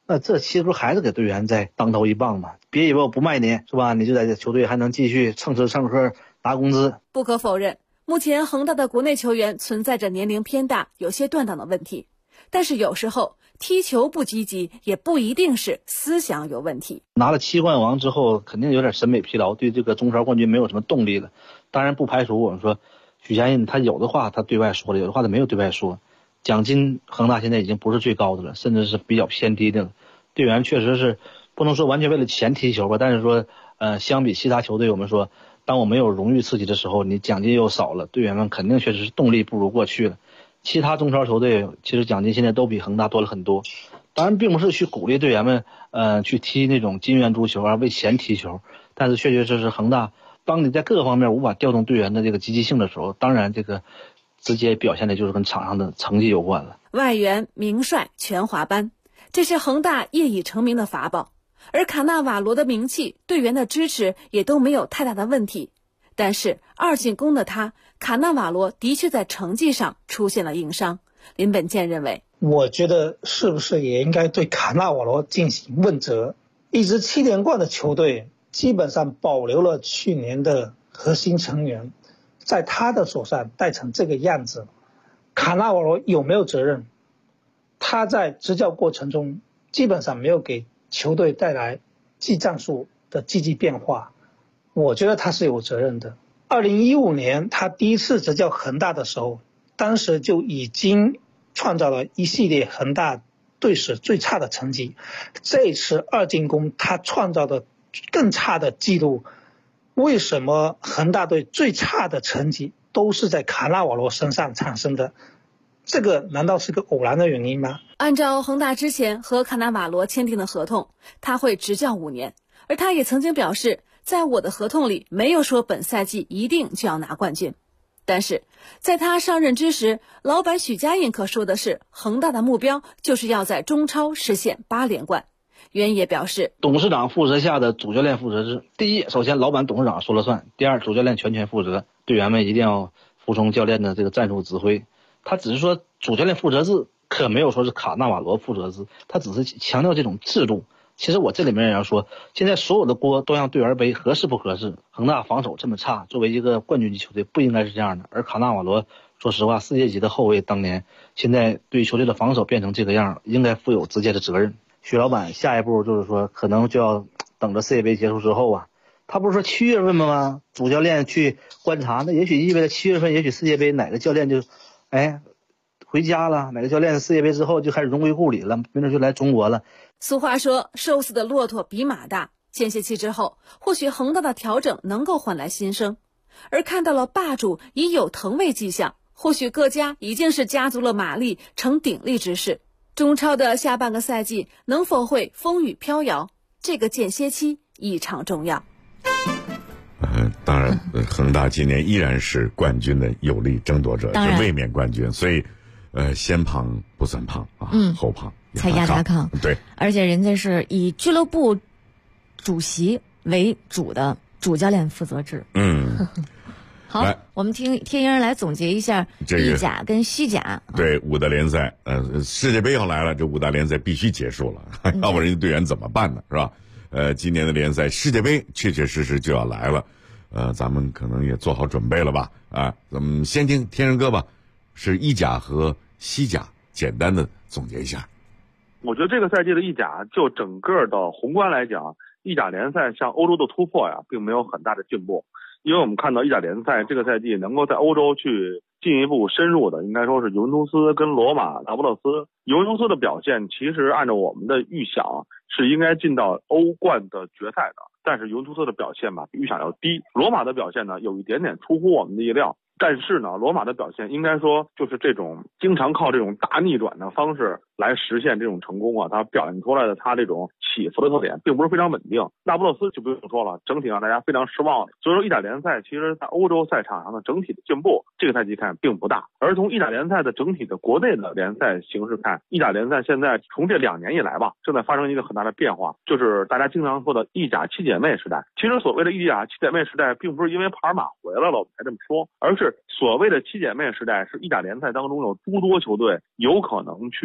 那这其实还是给队员在当头一棒嘛，别以为我不卖你是吧，你就在这球队还能继续蹭吃蹭喝拿工资。 不可否认，目前恒大的国内球员存在着年龄偏大、有些断档的问题，但是有时候踢球不积极也不一定是思想有问题。 拿了7冠王之后肯定有点审美疲劳，对这个中超冠军没有什么动力了。当然不排除我们说许家印他有的话他对外说了，有的话他没有对外说。奖金恒大现在已经不是最高的了，甚至是比较偏低的了。队员确实是不能说完全为了钱踢球吧，但是说相比其他球队，我们说当我没有荣誉刺激的时候，你奖金又少了，队员们肯定确实是动力不如过去了。其他中超球队其实奖金现在都比恒大多了很多，当然并不是去鼓励队员们去踢那种金元足球啊，为钱踢球，但是确确实实恒大当你在各个方面无法调动队员的这个积极性的时候，当然这个直接表现的就是跟场上的成绩有关了。 外援、名帅、全华班，这是恒大业已成名的法宝。而卡纳瓦罗的名气、队员的支持也都没有太大的问题。但是二进宫的他，卡纳瓦罗的确在成绩上出现了硬伤。林本健认为， 我觉得是不是也应该对卡纳瓦罗进行问责？一支7连冠的球队基本上保留了去年的核心成员，在他的手上带成这个样子，卡纳瓦罗有没有责任？他在执教过程中基本上没有给球队带来技战术的积极变化，我觉得他是有责任的。2015年他第一次执教恒大的时候，当时就已经创造了一系列恒大队史最差的成绩，这一次二进宫他创造的更差的记录。为什么恒大队最差的成绩都是在卡纳瓦罗身上产生的？这个难道是个偶然的原因吗？ 按照恒大之前和卡纳瓦罗签订的合同，他会执教5年，而他也曾经表示，在我的合同里没有说本赛季一定就要拿冠军。但是在他上任之时，老板许家印可说的是，恒大的目标就是要在中超实现8连冠。原也表示， 董事长负责下的主教练负责制，第一，首先老板董事长说了算；第二，主教练全权负责，队员们一定要服从教练的这个战术指挥。他只是说主教练负责制，可没有说是卡纳瓦罗负责制，他只是强调这种制度。其实我这里面也要说，现在所有的锅都让队员背，合适不合适？恒大防守这么差，作为一个冠军级球队不应该是这样的。而卡纳瓦罗说实话，世界级的后卫当年，现在对球队的防守变成这个样，应该负有直接的责任。许老板下一步就是说，可能就要等着世界杯结束之后啊，他不是说7月份吗？主教练去观察，那也许意味着7月份，也许世界杯哪个教练就，回家了，哪个教练世界杯之后就开始荣归故里了，没准就来中国了。 俗话说，瘦死的骆驼比马大。间歇期之后，或许恒大的调整能够换来新生，而看到了霸主已有腾位迹象，或许各家已经是加足了马力，成鼎力之势。中超的下半个赛季能否会风雨飘摇？这个间歇期异常重要。 当然，恒大今年依然是冠军的有力争夺者，是卫冕冠军，所以，先胖不算胖啊，后胖才压大炕。 对， 而且人家是以俱乐部主席为主的主教练负责制。好，我们听天鹰来总结一下意甲跟西甲。 对，5大联赛，世界杯要来了，这5大联赛必须结束了，要不然人家队员怎么办呢？是吧？今年的联赛世界杯确确实实就要来了，咱们可能也做好准备了吧？咱们先听天鹰哥吧，是意甲和西甲，简单的总结一下。 我觉得这个赛季的意甲，就整个的宏观来讲，意甲联赛向欧洲的突破呀，并没有很大的进步。因为我们看到意甲联赛这个赛季能够在欧洲去进一步深入的，应该说是尤文图斯跟罗马、那不勒斯。尤文图斯的表现其实按照我们的预想是应该进到欧冠的决赛的，但是尤文图斯的表现吧比预想要低。罗马的表现呢有一点点出乎我们的意料，但是呢罗马的表现应该说就是这种经常靠这种大逆转的方式来实现这种成功啊，它表现出来的它这种起伏的特点并不是非常稳定。那不勒斯就不用说了，整体让大家非常失望。所以说意甲联赛其实在欧洲赛场上的整体的进步这个赛季看并不大，而从意甲联赛的整体的国内的联赛形势看，意甲联赛现在从这2年以来吧，正在发生一个很大的变化，就是大家经常说的意甲7姐妹时代。其实所谓的意甲7姐妹时代并不是因为帕尔马回来了我们才这么说，而是所谓的7姐妹时代是意甲联赛当中有诸多球队有可能去争夺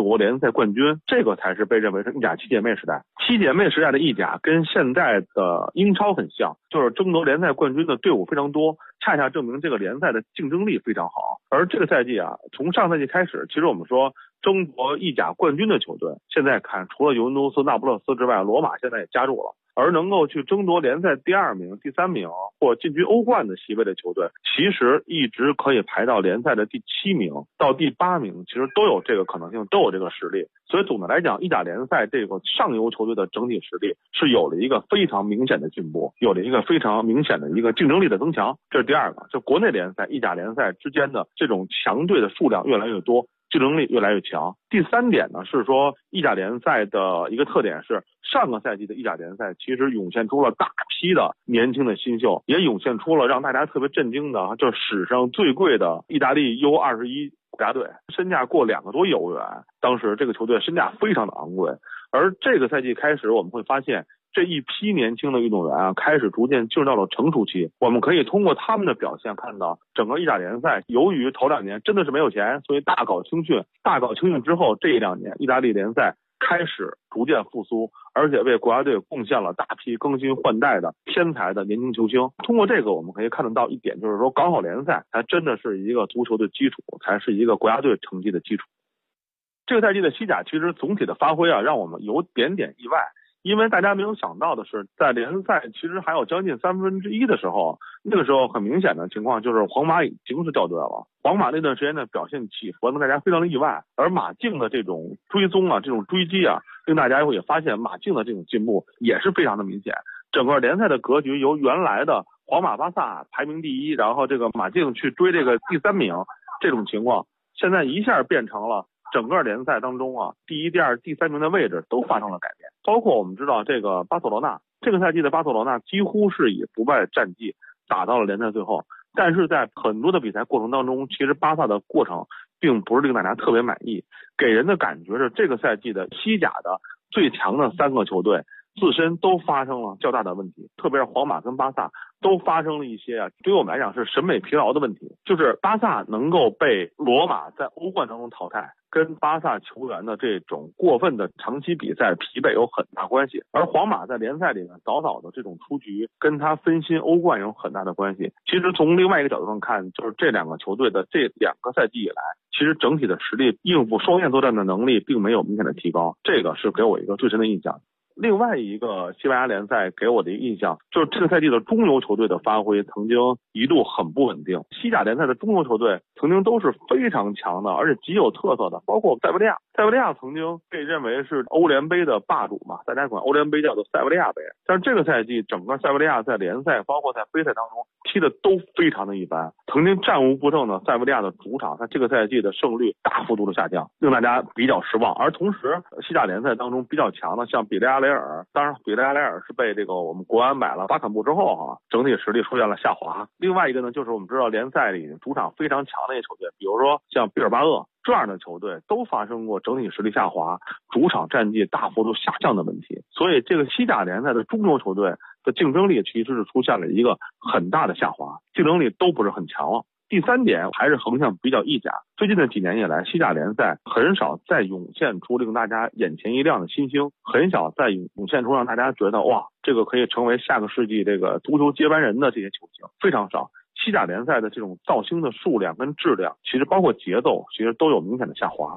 夺联赛冠军，这个才是被认为是意甲七姐妹时代。七姐妹时代的意甲跟现在的英超很像，就是争夺联赛冠军的队伍非常多，恰恰证明这个联赛的竞争力非常好。而这个赛季啊，从上赛季开始，其实我们说争夺意甲冠军的球队，现在看除了尤文图斯、那不勒斯之外，罗马现在也加入了。而能够去争夺联赛第2名、第3名或进军欧冠的席位的球队，其实一直可以排到联赛的第7名到第8名，其实都有这个可能性，都有这个实力。所以总的来讲，意甲联赛这个上游球队的整体实力是有了一个非常明显的进步，有了一个非常明显的一个竞争力的增强。这是第2个，就国内联赛、意甲联赛之间的这种强队的数量越来越多，竞争力越来越强。第3点呢，是说意甲联赛的一个特点是，上个赛季的意甲联赛其实涌现出了大批的年轻的新秀，也涌现出了让大家特别震惊的，就是史上最贵的意大利 U21 国家队，身价过2个多亿欧元。当时这个球队身价非常的昂贵，而这个赛季开始，我们会发现这一批年轻的运动员啊，开始逐渐进入到了成熟期。我们可以通过他们的表现看到，整个意甲联赛由于头2年真的是没有钱，所以大搞青训之后，这1-2年意大利联赛开始逐渐复苏，而且为国家队贡献了大批更新换代的天才的年轻球星。通过这个我们可以看得到一点，就是说港澳联赛才真的是一个足球的基础，才是一个国家队成绩的基础。这个赛季的西甲其实总体的发挥啊，让我们有点意外。因为大家没有想到的是，在联赛其实还有将近1/3的时候，那个时候很明显的情况就是皇马已经是掉队了。皇马那段时间的表现起伏让大家非常的意外，而马竞的这种追踪啊，这种追击啊，令大家也发现马竞的这种进步也是非常的明显。整个联赛的格局由原来的皇马、巴萨排名第1，然后这个马竞去追这个第3名这种情况，现在一下变成了整个联赛当中啊，第1、第2、第3名的位置都发生了改变。包括我们知道这个巴塞罗那，这个赛季的巴塞罗那几乎是以不败战绩打到了联赛最后，但是在很多的比赛过程当中，其实巴萨的过程并不是令大家特别满意，给人的感觉是这个赛季的西甲的最强的3个球队自身都发生了较大的问题，特别是皇马跟巴萨都发生了一些对我们来讲是审美疲劳的问题。就是巴萨能够被罗马在欧冠当中淘汰，跟巴萨球员的这种过分的长期比赛疲惫有很大关系，而皇马在联赛里面早早的这种出局，跟他分心欧冠有很大的关系。其实从另外一个角度上看，就是这2个球队的这2个赛季以来，其实整体的实力应付双线作战的能力并没有明显的提高，这个是给我一个最深的印象。另外一个西班牙联赛给我的一个印象，就是这个赛季的中游球队的发挥曾经一度很不稳定。西甲联赛的中游球队曾经都是非常强的，而且极有特色的，包括塞维利亚。塞维利亚曾经被认为是欧联杯的霸主嘛，大家管欧联杯叫做塞维利亚杯。但是这个赛季整个塞维利亚在联赛包括在杯赛当中踢的都非常的一般，曾经战无不胜的塞维利亚的主场，在这个赛季的胜率大幅度的下降，令大家比较失望。而同时西甲联赛当中比较强的像比利亚雷尔，当然比利亚雷尔是被这个我们国安买了巴坎布之后整体实力出现了下滑。另外一个呢，就是我们知道联赛里主场非常强的一些球队，比如说像毕尔巴鄂这样的球队都发生过整体实力下滑、主场战绩大幅度下降的问题。所以这个西甲联赛的中游球队的竞争力其实是出现了一个很大的下滑，竞争力都不是很强了。第3点还是横向比较意甲，最近的几年以来，西甲联赛很少再涌现出令大家眼前一亮的新星，很少再涌现出让大家觉得哇，这个可以成为下个世纪这个足球接班人的这些球星，非常少。西甲联赛的这种造星的数量跟质量，其实包括节奏，其实都有明显的下滑。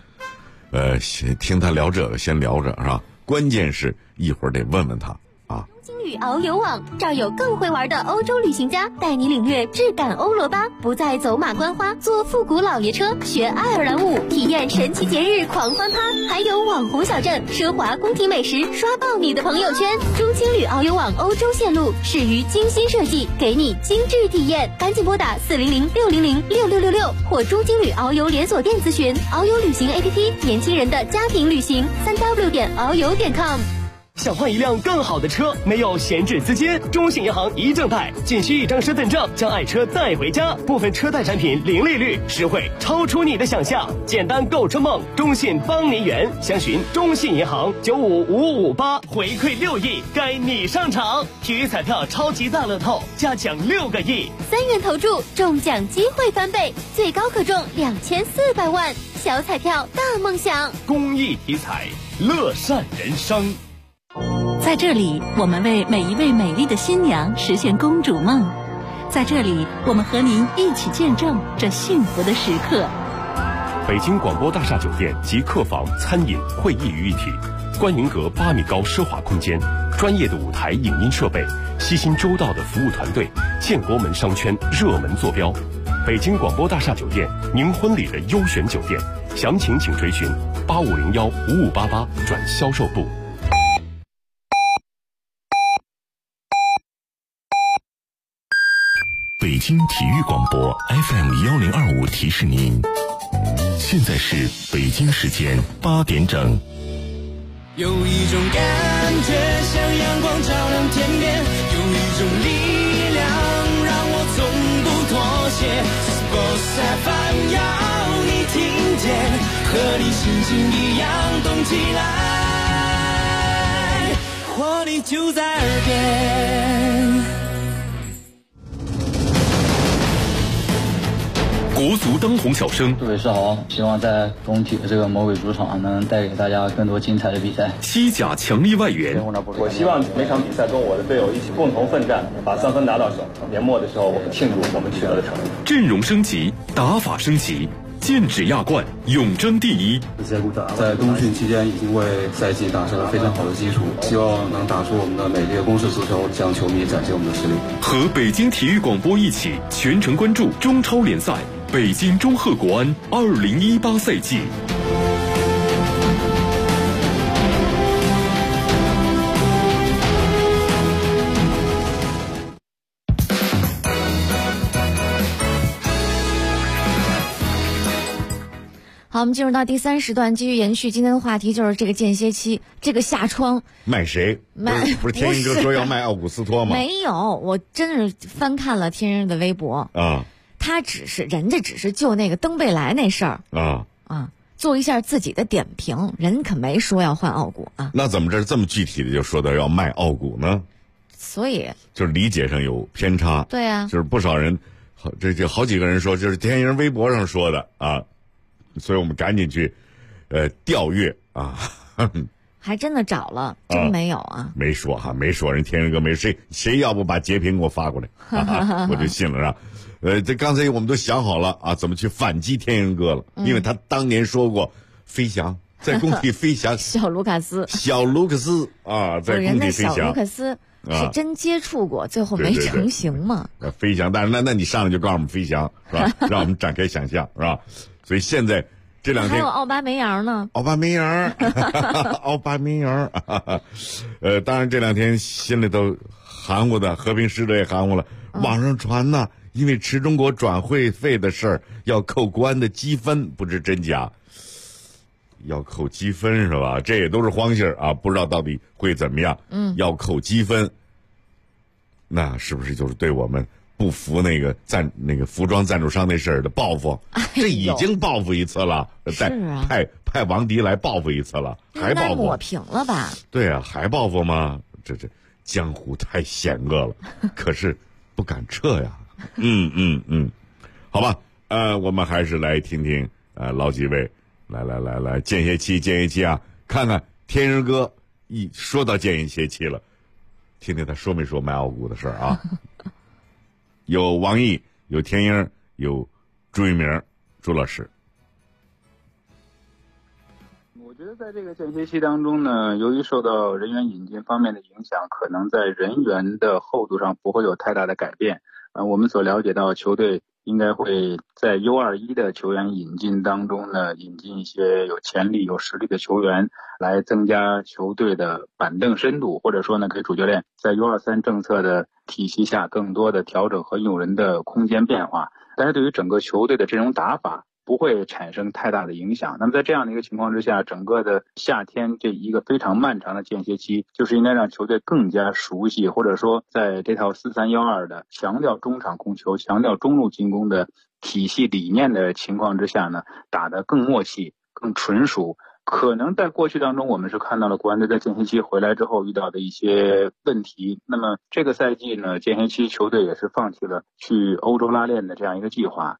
听他聊这个先聊着是吧？关键是一会儿得问问他啊。 金旅遨游网，这儿有更会玩的欧洲旅行家，带你领略质感欧罗巴，不再走马观花，坐复古老爷车，学爱尔兰舞，体验神奇节日狂欢趴，还有网红小镇、奢华宫廷美食，刷爆你的朋友圈。中青旅遨游网欧洲线路始于精心设计，给你精致体验，赶紧拨打400-600-6666或中青旅遨游连锁店咨询。遨游旅行 APP， 年轻人的家庭旅行，3w.遨游.com。 想换一辆更好的车，没有闲置资金，中信银行一证贷，仅需1张身份证，将爱车带回家。部分车贷产品零利率，实惠超出你的想象。简单购车梦，中信帮您圆。详询中信银行955558，回馈6亿，该你上场。体育彩票超级大乐透，加奖6个亿，3 元投注，中奖机会翻倍，最高可中2400万。 小彩票大梦想。 公益题材，乐善人生。 在这里，我们为每一位美丽的新娘实现公主梦。在这里，我们和您一起见证这幸福的时刻。 北京广播大厦酒店集客房、餐饮、会议于一体，观云阁8米高奢华空间，专业的舞台影音设备，悉心周到的服务团队，建国门商圈热门坐标。北京广播大厦酒店，您婚礼的优选酒店，详情请垂询8501-5588转销售部。 北京体育广播 FM1025提示您，现在是北京时间8点整。 有一种感觉像阳光照亮天边，有一种力量让我从不妥协。Sports FM 要你听见，和你心情一样动起来，活力就在耳边。 国足当红小生， 各位是好，希望在中体的这个魔鬼主场能带给大家更多精彩的比赛。 西甲强力外援， 我希望每场比赛跟我的队友一起共同奋战，把3分拿到手。年末的时候，我们庆祝我们取得的成绩。 阵容升级，打法升级，剑指亚冠，永争第一。 在冬训期间已经为赛季打下了非常好的基础，希望能打出我们的美丽的攻势足球，向球迷展现我们的实力。 和北京体育广播一起全程关注中超联赛。北京中赫国安2018赛季。 好，我们进入到第3时段，继续延续今天的话题，就是这个间歇期，这个夏窗卖谁？不是天一哥说要卖奥古斯托吗？ 没有，我真是翻看了天一的微博啊。 人家只是就那个登贝莱那事儿做一下自己的点评，人可没说要换奥古啊。 那怎么这么具体的就说到要卖奥古呢？ 所以就是理解上有偏差。 对啊， 就是不少人，这好几个人说，就是天人微博上说的啊，所以我们赶紧去调阅啊。 还真的找了，真没有啊？ 没说人天人哥没谁要不把截屏给我发过来，我就信了是吧？这刚才我们都想好了啊，怎么去反击天人哥了？因为他当年说过，飞翔在工体飞翔， 小卢卡斯啊，在工体飞翔。 小卢卡斯是真接触过，最后没成型嘛？ 飞翔，但是那你上来就告诉我们飞翔是吧？让我们展开想象是吧？所以现在这两天还有奥巴梅扬呢， 奥巴梅扬，当然这两天心里头含糊的，和平使者也含糊了，网上传呢。因为吃中国转会费的事儿要扣国安的积分，不知真假。要扣积分是吧？这也都是荒信儿啊，不知道到底会怎么样。要扣积分，那是不是就是对我们不服那个服装赞助商那事儿的报复？这已经报复一次了，再派王迪来报复一次了，还报复？ 抹平了吧？ 对啊，还报复吗？这江湖太险恶了，可是不敢撤呀。好吧，我们还是来听听老几位，来间歇期啊，看看天人哥一说到间歇期了，听听他说没说卖奥古的事儿啊？有王毅，有天鹰，有朱一鸣，朱老师。 我觉得在这个间歇期当中呢，由于受到人员引进方面的影响，可能在人员的厚度上不会有太大的改变。我们所了解到，球队应该会在 U21 的球员引进当中呢，引进一些有潜力、有实力的球员，来增加球队的板凳深度，或者说呢，给主教练在 U23 政策的体系下更多的调整和用人的空间变化。但是对于整个球队的阵容打法，不会产生太大的影响。那么在这样的一个情况之下，整个的夏天这一个非常漫长的间歇期，就是应该让球队更加熟悉，或者说在这套4-3-1-2的强调中场控球、强调中路进攻的体系理念的情况之下呢，打得更默契、更纯熟。可能在过去当中，我们是看到了国安队在间歇期回来之后遇到的一些问题。那么这个赛季呢，间歇期球队也是放弃了去欧洲拉练的这样一个计划。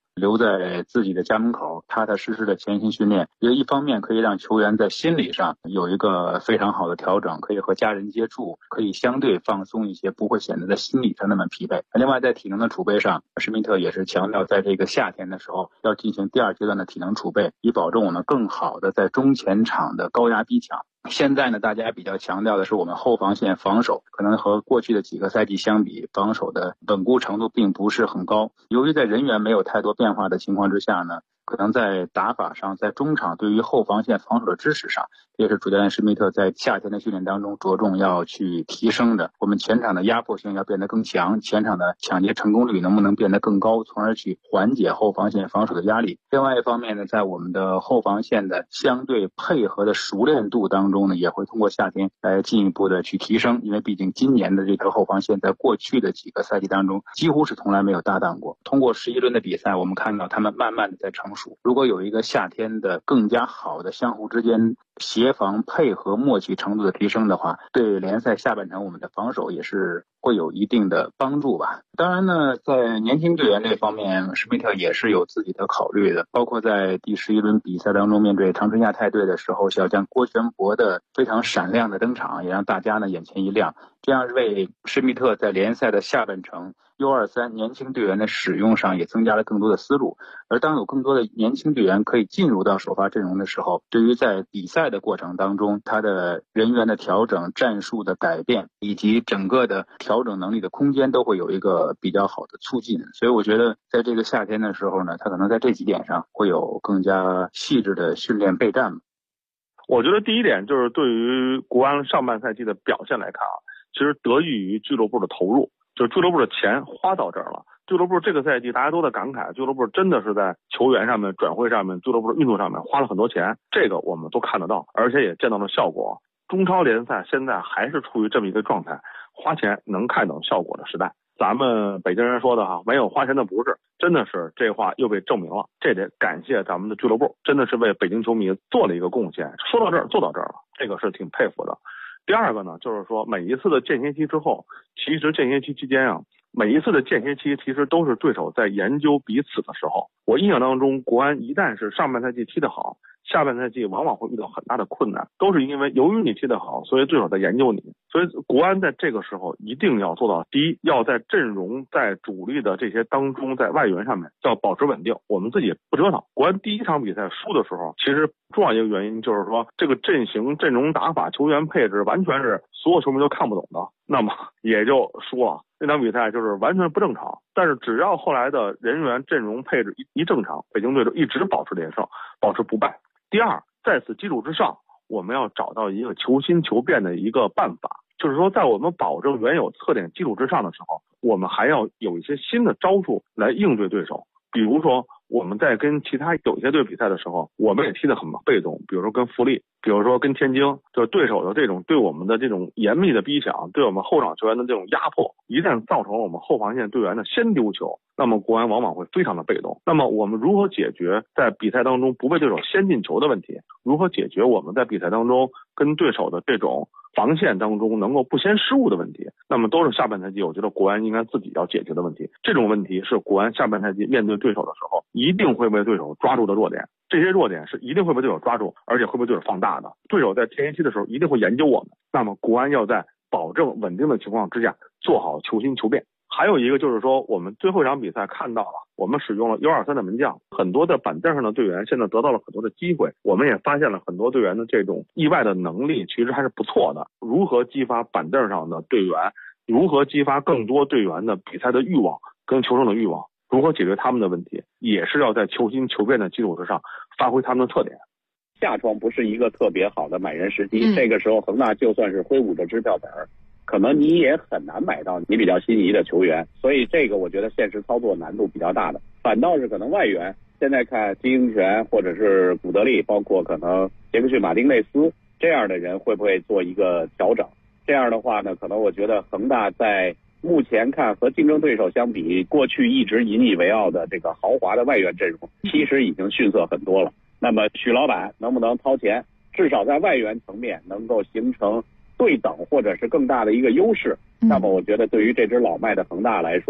留在自己的家门口，踏踏实实的前行训练，也一方面可以让球员在心理上有一个非常好的调整，可以和家人接触，可以相对放松一些，不会显得在心理上那么疲惫。另外在体能的储备上，施密特也是强调在这个夏天的时候要进行第二阶段的体能储备，以保证我们更好的在中前场的高压逼抢。现在呢，大家比较强调的是我们后防线防守，可能和过去的几个赛季相比，防守的稳固程度并不是很高。由于在人员没有太多变化的情况之下呢，可能在打法上，在中场对于后防线防守的支持上，这也是主教练施密特在夏天的训练当中着重要去提升的。我们前场的压迫性要变得更强，前场的抢劫成功率能不能变得更高，从而去缓解后防线防守的压力。另外一方面呢，在我们的后防线的相对配合的熟练度当中呢，也会通过夏天来进一步的去提升，因为毕竟今年的这条后防线在过去的几个赛季当中几乎是从来没有搭档过。通过11轮的比赛，我们看到他们慢慢的在成熟。如果有一个夏天的更加好的相互之间协防配合默契程度的提升的话，对联赛下半程我们的防守也是会有一定的帮助吧。当然呢，在年轻队员这方面，施密特也是有自己的考虑的，包括在第11轮比赛当中面对长春亚泰队的时候，小将郭全博的非常闪亮的登场，也让大家呢眼前一亮，这样为施密特在联赛的下半程U23年轻队员的使用上也增加了更多的思路。而当有更多的年轻队员可以进入到首发阵容的时候，对于在比赛的过程当中，他的人员的调整、战术的改变以及整个的调整能力的空间都会有一个比较好的促进。所以我觉得在这个夏天的时候呢，他可能在这几点上会有更加细致的训练备战。 我觉得第一点就是对于国安上半赛季的表现来看啊，其实得益于俱乐部的投入，就是俱乐部的钱花到这儿了。俱乐部这个赛季大家都在感慨，俱乐部真的是在球员上面、转会上面、俱乐部的运作上面花了很多钱，这个我们都看得到，而且也见到了效果。中超联赛现在还是处于这么一个状态，花钱能看到效果的时代。咱们北京人说的哈，没有花钱的不是，真的是这话又被证明了。这得感谢咱们的俱乐部，真的是为北京球迷做了一个贡献，说到这儿做到这儿了，这个是挺佩服的。第二个呢，就是说每一次的间歇期之后，其实间歇期期间啊，每一次的间歇期其实都是对手在研究彼此的时候。我印象当中，国安一旦是上半赛季踢得好，下半赛季往往会遇到很大的困难，都是因为由于你踢得好，所以对手在研究你。所以国安在这个时候一定要做到，第一，要在阵容在主力的这些当中，在外援上面要保持稳定，我们自己不折腾。国安第一场比赛输的时候，其实重要一个原因就是说这个阵型、阵容打法、球员配置完全是所有球迷都看不懂的，那么也就输了。那场比赛就是完全不正常，但是只要后来的人员阵容配置一正常，北京队就一直保持连胜，保持不败。第二，在此基础之上，我们要找到一个求新求变的一个办法，就是说在我们保证原有特点基础之上的时候，我们还要有一些新的招数来应对对手。比如说我们在跟其他有些队比赛的时候，我们也踢得很被动，比如说跟富力，比如说跟天津，就是对手的这种对我们的这种严密的逼抢，对我们后场球员的这种压迫，一旦造成我们后防线队员的先丢球，那么国安往往会非常的被动。那么我们如何解决在比赛当中不被对手先进球的问题？如何解决我们在比赛当中跟对手的这种防线当中能够不先失误的问题？那么都是下半赛季我觉得国安应该自己要解决的问题。这种问题是国安下半赛季面对对手的时候一定会被对手抓住的弱点，这些弱点是一定会被对手抓住，而且会被对手放大的。对手在间歇期的时候一定会研究我们，那么国安要在保证稳定的情况之下做好求新求变。还有一个就是说，我们最后一场比赛看到了，我们使用了123的门将，很多的板凳上的队员现在得到了很多的机会，我们也发现了很多队员的这种意外的能力其实还是不错的。如何激发板凳上的队员，如何激发更多队员的比赛的欲望跟求胜的欲望，如何解决他们的问题，也是要在求新求变的基础之上发挥他们的特点。 夏窗不是一个特别好的买人时机，这个时候恒大就算是挥舞着支票本，可能你也很难买到你比较心仪的球员，所以这个我觉得现实操作难度比较大的。反倒是可能外援，现在看金英权或者是古德利，包括可能杰克逊马丁内斯这样的人会不会做一个调整？这样的话呢，可能我觉得恒大在目前看和竞争对手相比，过去一直引以为傲的这个豪华的外援阵容其实已经逊色很多了。那么许老板能不能掏钱，至少在外援层面能够形成对等或者是更大的一个优势，那么我觉得对于这支老迈的恒大来说呢，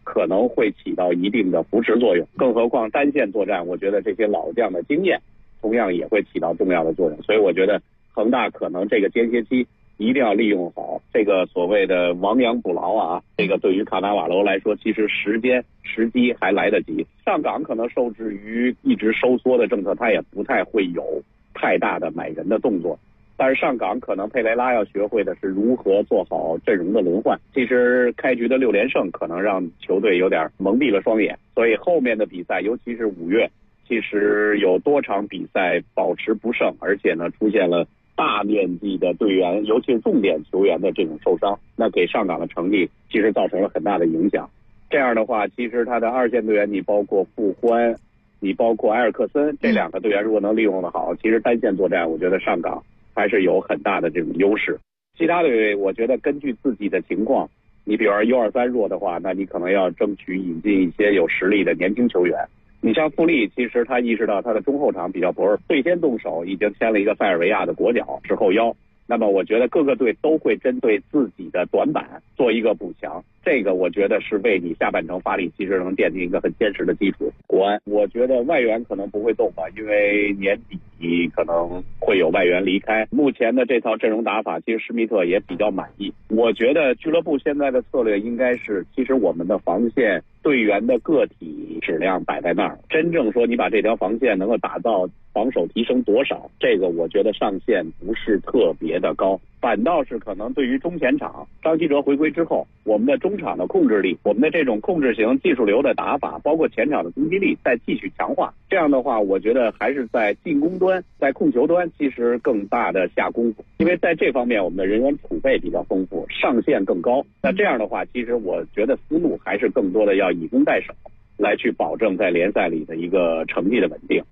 可能会起到一定的扶持作用。更何况单线作战，我觉得这些老将的经验同样也会起到重要的作用。所以我觉得恒大可能这个间歇期一定要利用好这个所谓的亡羊补牢啊，这个对于卡纳瓦罗来说，其实时机还来得及。上港可能受制于一直收缩的政策，他也不太会有太大的买人的动作。但是上港可能佩雷拉要学会的是如何做好阵容的轮换。其实开局的6连胜可能让球队有点蒙蔽了双眼，所以后面的比赛，尤其是5月，其实有多场比赛保持不胜，而且呢出现了大面积的队员，尤其是重点球员的这种受伤，那给上港的成绩其实造成了很大的影响。这样的话，其实他的2线队员，你包括傅欢，你包括埃尔克森，这2个队员如果能利用的好，其实单线作战，我觉得上港还是有很大的这种优势。其他队我觉得根据自己的情况，你比如说U23弱的话，那你可能要争取引进一些有实力的年轻球员。你像富力，其实他意识到他的中后场比较薄弱，最先动手已经签了一个塞尔维亚的国脚是后腰。那么我觉得各个队都会针对自己的短板做一个补强，这个我觉得是为你下半程发力其实能奠定一个很坚实的基础。国安我觉得外援可能不会动吧，因为年底可能会有外援离开。目前的这套阵容打法，其实施密特也比较满意。我觉得俱乐部现在的策略应该是，其实我们的防线队员的个体质量摆在那儿，真正说你把这条防线能够打造防守提升多少，这个我觉得上限不是特别的高，反倒是可能对于中前场，张稀哲回归之后，我们的中场的控制力，我们的这种控制型技术流的打法，包括前场的攻击力再继续强化。这样的话，我觉得还是在进攻端，在控球端其实更大的下功夫，因为在这方面我们的人员储备比较丰富，上限更高。那这样的话，其实我觉得思路还是更多的要以攻代守，来去保证在联赛里的一个成绩的稳定。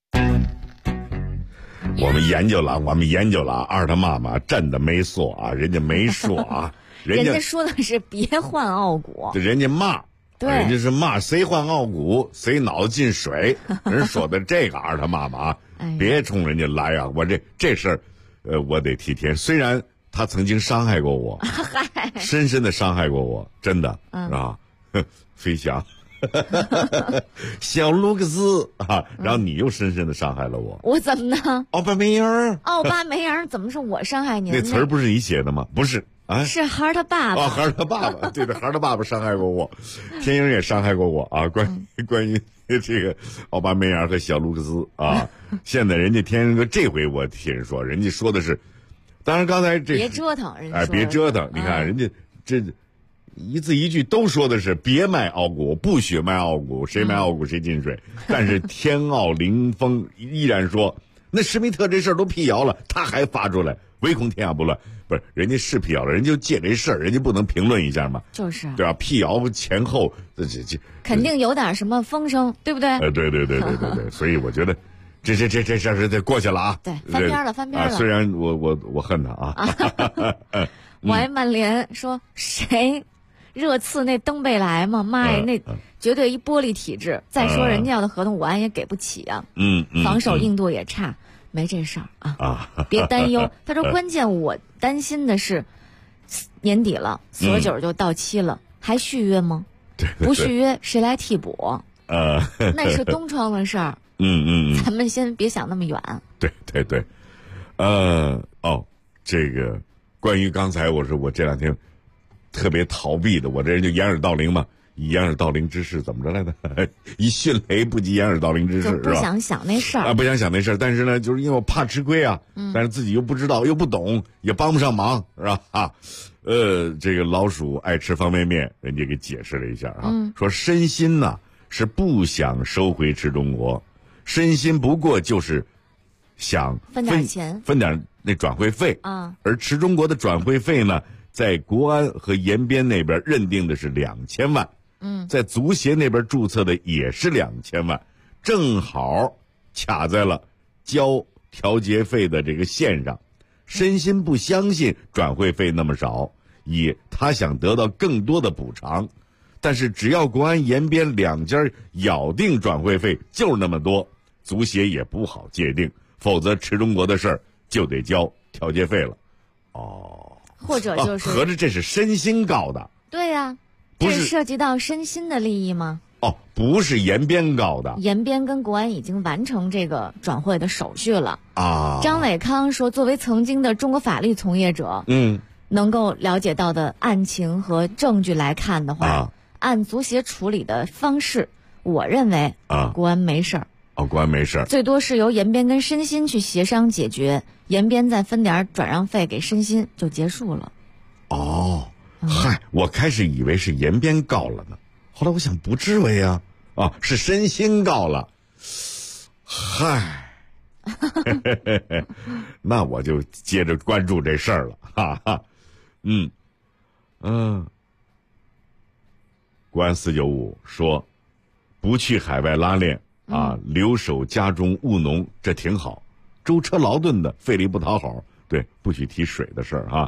我们研究了，二他妈妈真的没说啊，人家没说啊， 人家说的是别换奥古， 人家骂， 对， 人家是骂谁换奥古谁脑子进水，人说的这个二他妈妈，别冲人家来啊！我这事儿，我得替天。虽然他曾经伤害过我，深深的伤害过我，真的啊，飞翔。小卢克斯啊，然后你又深深的伤害了我。 我怎么呢？ 奥巴梅扬， 怎么是我伤害你？ 那词儿不是你写的吗？不是啊， 是孩儿他爸爸。 孩儿他爸爸，对的，孩儿他爸爸伤害过我，天鹰也伤害过我啊。关于这个奥巴梅扬和小卢克斯啊，现在人家天鹰哥这回我听人说，人家说的是，当然刚才这别折腾，人家别折腾，你看人家这。一字一句都说的是别卖奥古，不许卖奥古，谁卖奥古谁进水。但是天奥凌风依然说，那施密特这事儿都辟谣了，他还发出来，唯恐天下不乱。不是，人家是辟谣了，人就借这事儿，人家不能评论一下吗？ 就是对吧？辟谣前后这肯定有点什么风声，对不对？ 对，所以我觉得这事儿是得过去了啊。 对，翻篇了。 虽然我恨他啊。 王曼联说谁？热刺那登贝莱嘛，妈呀，那绝对一玻璃体质。再说人家要的合同，我安也给不起啊。防守硬度也差，没这事儿啊。别担忧。他说，关键我担心的是，年底了，索九就到期了，还续约吗？不续约，谁来替补？那是东窗的事儿。咱们先别想那么远。 对。这个关于刚才我这两天。特别逃避的，我这人就掩耳盗铃嘛，以掩耳盗铃之势怎么着来的？以迅雷不及掩耳盗铃之势，是吧？ 不想想那事儿啊，不想想那事儿。但是呢，就是因为我怕吃亏啊，但是自己又不知道，又不懂，也帮不上忙，是吧？这个老鼠爱吃方便面，人家给解释了一下啊，说申鑫呢是不想收回吃中国，申鑫不过就是想分点钱， 分点那转会费啊， 而吃中国的转会费呢？在国安和延边那边认定的是2000万，在足协那边注册的也是2000万，正好卡在了交调节费的这个线上。申鑫不相信转会费那么少，他想得到更多的补偿，但是只要国安延边两家咬定转会费就是那么多，足协也不好界定，否则吃中国的事儿就得交调节费了。 或者就是合着这是申鑫告的， 对呀， 不是这涉及到申鑫的利益吗？ 哦，不是延边告的。 延边跟国安已经完成这个转会的手续了啊。 张伟康说，作为曾经的中国法律从业者，能够了解到的案情和证据来看的话，按足协处理的方式，我认为国安没事儿。 国安没事儿， 最多是由延边跟申鑫去协商解决，延边再分点转让费给申鑫就结束了。 嗨，我开始以为是延边告了呢，后来我想不至于啊，是申鑫告了。嗨，那我就接着关注这事儿了，哈哈。国安495说，不去海外拉练留守家中务农，这挺好。舟车劳顿的，费力不讨好。对，不许提水的事儿啊。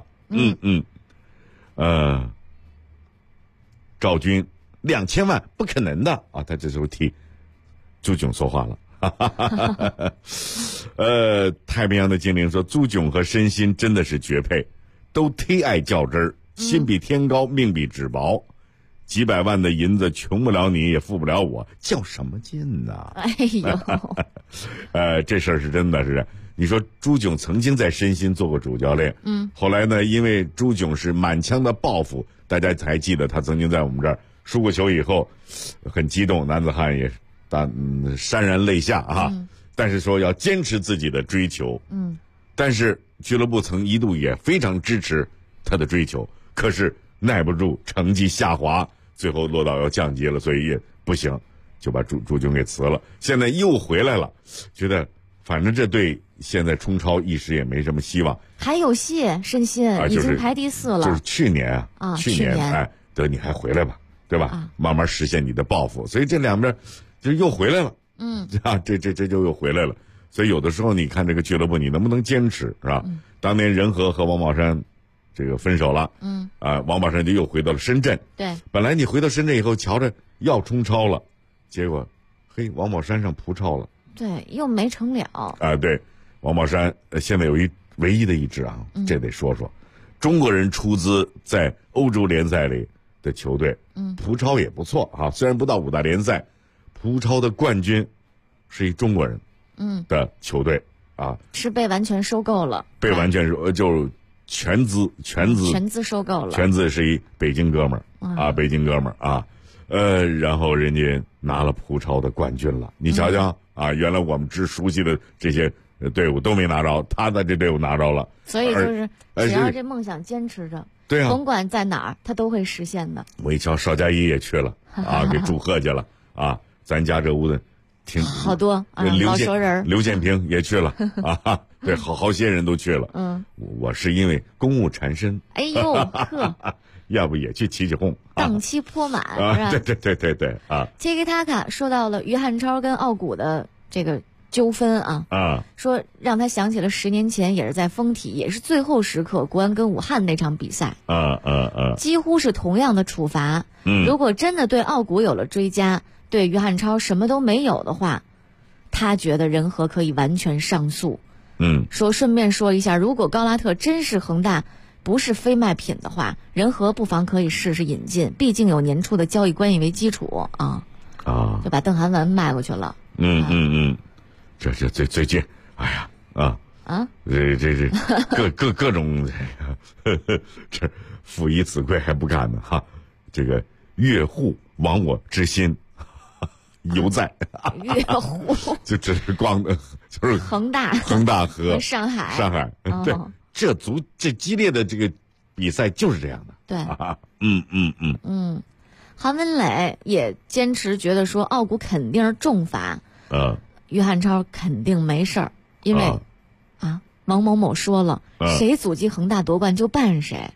赵军2000万不可能的啊！他这时候替朱炯说话了。太平洋的精灵说，朱炯和申鑫真的是绝配，都忒爱较真儿，心比天高，命比纸薄。几百万的银子穷不了你，也富不了我，较什么劲呢？ 哎呦， 这事儿是真的是。你说朱炯曾经在申鑫做过主教练，后来呢，因为朱炯是满腔的抱负，大家还记得他曾经在我们这儿输过球以后，很激动，男子汉也潸然泪下啊。但是说要坚持自己的追求，但是俱乐部曾一度也非常支持他的追求，可是耐不住成绩下滑，最后落到要降级了，所以也不行，就把朱炯给辞了。现在又回来了，觉得反正这队现在冲超一时也没什么希望。 还有戏，申鑫已经排第4了。 就是去年去年得你还回来吧，对吧？慢慢实现你的抱负，所以这两边就又回来了。这就又回来了。所以有的时候你看这个俱乐部，你能不能坚持，是吧？当年任和和王宝山这个分手了，王宝山就又回到了深圳。 对， 本来你回到深圳以后，瞧着要冲超了，结果，王宝山上扑超了。 对，又没成了。 对，王宝山现在有唯一的一支这得说说，中国人出资在欧洲联赛里的球队，扑超也不错啊，虽然不到5大联赛，扑超的冠军是一中国人的球队是被完全收购了， 被完全就全资收购了， 全资是一北京哥们儿北京哥们儿然后人家拿了扑超的冠军了，你瞧瞧原来我们只熟悉的这些队伍都没拿着，他的这队伍拿着了， 所以就是只要这梦想坚持着， 对啊， 甭管在哪儿，他都会实现的。 我一瞧，邵佳一也去了给祝贺去了咱家这屋子挺好多老熟人， 刘建平也去了对，好些人都去了。我是因为公务缠身， 哎呦呵， 要不也去起哄， 档期颇满是吧？ 对 Tiki Taka 说到了于汉超跟奥古的这个纠纷说让他想起了10年前也是在丰体，也是最后时刻国安跟武汉那场比赛几乎是同样的处罚。如果真的对奥古有了追加，对于汉超什么都没有的话，他觉得仁和可以完全上诉。说顺便说一下，如果高拉特真是恒大不是非卖品的话，仁和不妨可以试试引进，毕竟有年初的交易关系为基础就把邓涵文卖过去了。 这最近，哎呀这各种这父以子贵还不干呢这个越户亡我之心犹在。 越户就只是光的就是恒大和上海对，这激烈的这个比赛就是这样的。 对韩文磊也坚持觉得说奥古肯定是重罚，于汉超肯定没事儿，因为王某某说了，谁阻击恒大夺冠就办谁。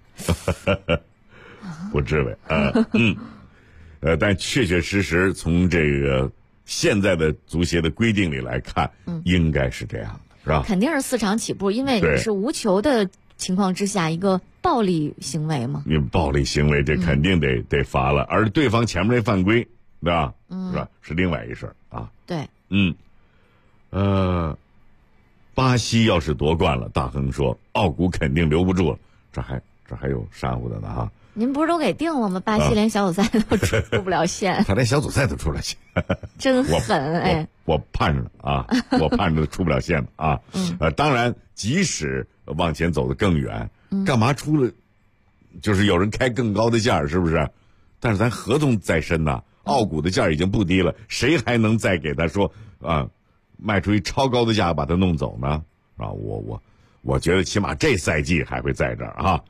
不至于但确实从这个现在的足协的规定里来看，应该是这样的，是吧？ 肯定是4场起步，因为你是无球的情况之下一个暴力行为嘛。 你暴力行为这肯定得罚了，而对方前面那犯规，对吧？是吧？是另外一事对。 巴西要是夺冠了，大亨说奥古肯定留不住了，这还有煽乎的呢您不是都给定了吗？巴西连小组赛都出不了线， 他连小组赛都出了线， 真狠哎！ 我盼着啊，我盼着出不了线啊。当然，即使往前走得更远，干嘛出了？就是有人开更高的价，是不是？但是咱合同在身呐，奥股的价已经不低了，谁还能再给他说卖出一超高的价把他弄走呢？啊，我觉得起码这赛季还会在这儿啊。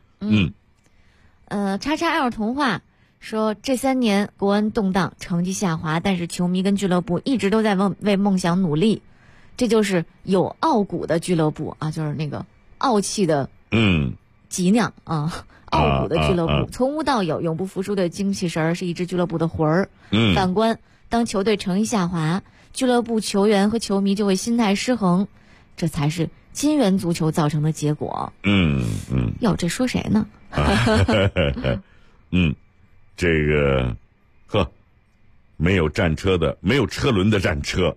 XXL 童话说，这3年国安动荡，成绩下滑，但是球迷跟俱乐部一直都在为梦想努力，这就是有傲骨的俱乐部啊，就是那个傲气的脊梁啊，傲骨的俱乐部，从无到有，永不服输的精气神儿是一支俱乐部的魂儿。反观当球队成绩下滑，俱乐部球员和球迷就会心态失衡，这才是金元足球造成的结果。哟，这说谁呢？ 这个没有战车的，没有车轮的战车。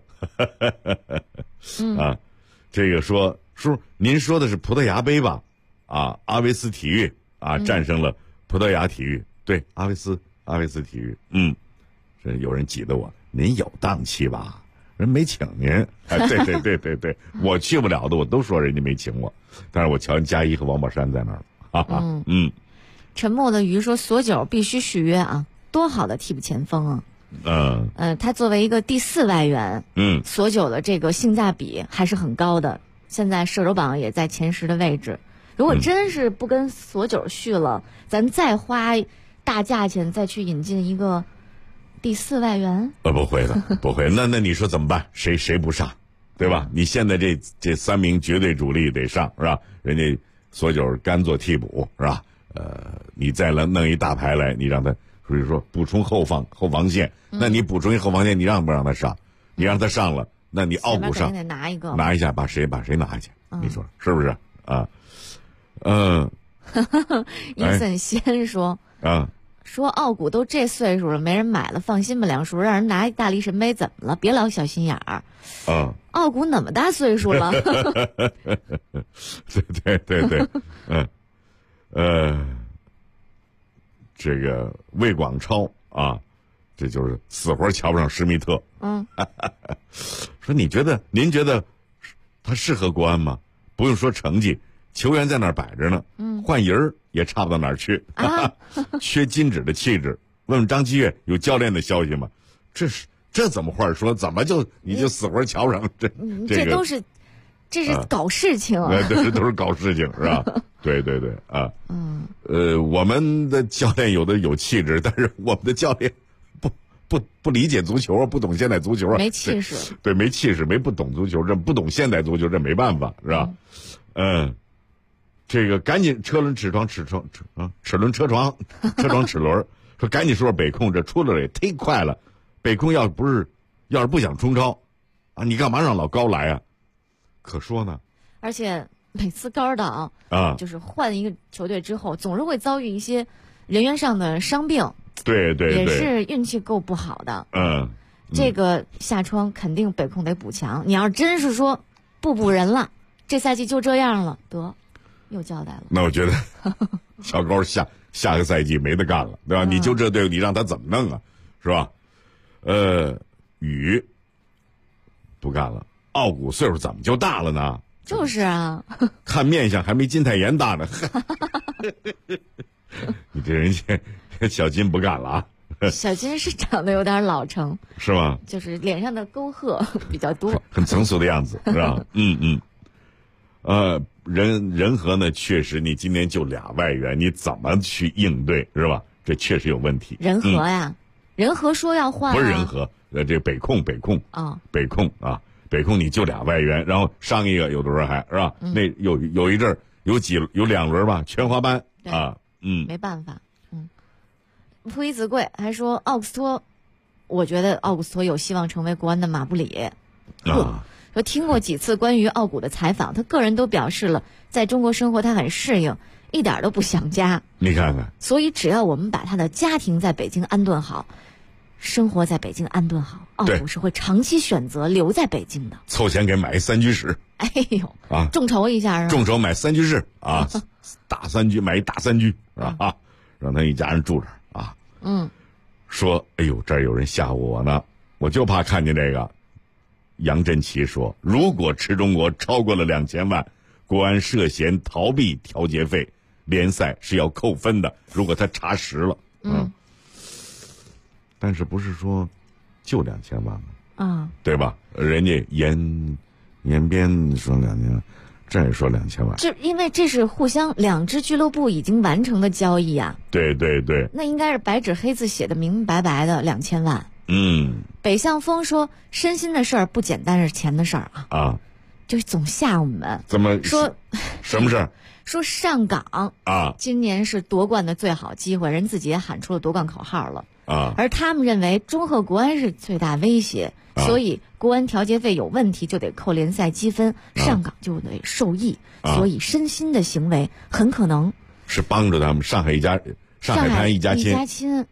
这个叔叔，您说的是葡萄牙杯吧？阿维斯体育战胜了葡萄牙体育。对，阿维斯体育。这有人挤得我，您有档期吧？人没请您。对，我去不了的，我都说人家没请我，但是我瞧见加一和王宝山在那儿。 沉默的鱼说，索九必须续约啊，多好的替补前锋啊！他作为一个第4外援，索九的这个性价比还是很高的，现在射手榜也在前10的位置。如果真是不跟索九续了，咱再花大价钱再去引进一个第4外援？ 不会的，不会。那你说怎么办？谁不上，对吧？你现在这3名绝对主力得上，是吧？人家索九干做替补，是吧？你再来弄一大牌来，你让他，所以说补充后防线，那你补充一后防线，你让不让他上？你让他上了，那你奥古上得拿一下，把谁拿下去？你说是不是啊？ 伊森先说说奥古都这岁数了，没人买了，放心吧，梁叔，让人拿大力神杯怎么了？别老小心眼儿。奥古那么大岁数了？ 对，这个魏广超这就是死活瞧不上施密特。说您觉得他适合国安吗？不用说成绩，球员在那儿摆着呢，换人儿也差不到哪儿去缺金指的气质。问问张继岳有教练的消息吗？这怎么话说？怎么你就死活瞧不上这个？ 这是搞事情这都是搞事情，是吧？对我们的教练有的有气质，但是我们的教练不理解足球不懂现代足球没气势。 对，没气势，不懂足球，这不懂现代足球，这没办法，是吧？这个赶紧齿轮说赶紧说北控，这出来也忒快了。北控要是不想冲超你干嘛让老高来啊？可说呢。 而且每次高尔岛就是换一个球队之后，总是会遭遇一些人员上的伤病。 对， 也是运气够不好的。这个下窗肯定北控得补强。你要真是说不补人了，这赛季就这样了，得又交代了。 那我觉得小高下个赛季没得干了，对吧？你就这队伍，你让他怎么弄啊？是吧？宇不干了。奥古岁数怎么就大了呢？ 就是啊， 看面相还没金泰妍大呢。你这人家小金不干了啊！ 小金是长得有点老成， 是吗？ 就是脸上的沟壑比较多， 很成熟的样子，是吧？人和呢，确实你今年就2外援，你怎么去应对，是吧？这确实有问题。 人和呀，人和说要换， 不是人和，这北控北控你就2外援，然后上一个有多少还是吧？那有一阵儿有2轮吧，全华班没办法。溥仪子贵还说奥古斯托，我觉得奥古斯托有希望成为国安的马布里。说听过几次关于奥古的采访，他个人都表示了在中国生活他很适应，一点都不想家。 你看看， 所以只要我们把他的家庭在北京安顿好，生活在北京安顿好，奥古是会长期选择留在北京的。 凑钱给买3居室， 哎呦众筹一下是吧？ 众筹买3居室大3居，买一大3居是吧？ 让他一家人住这儿啊。说哎呦这儿有人吓唬我呢，我就怕看见这个。杨振奇说，如果池中国超过了2000万，国安涉嫌逃避调节费，联赛是要扣分的，如果他查实了。但是不是说就2000万吗？对吧？人家延边说2000万，这也说2000万， 这因为这是互相两支俱乐部已经完成的交易啊。 对对对， 那应该是白纸黑字写的明明白白的2000万。北向风说身心的事儿不简单是钱的事儿啊，就总吓我们。 怎么说？ 什么事儿？ 说上港今年是夺冠的最好机会，人自己也喊出了夺冠口号了而他们认为中赫国安是最大威胁，所以国安调节费有问题就得扣联赛积分，上港就得受益，所以身心的行为很可能是帮助他们上海滩一家亲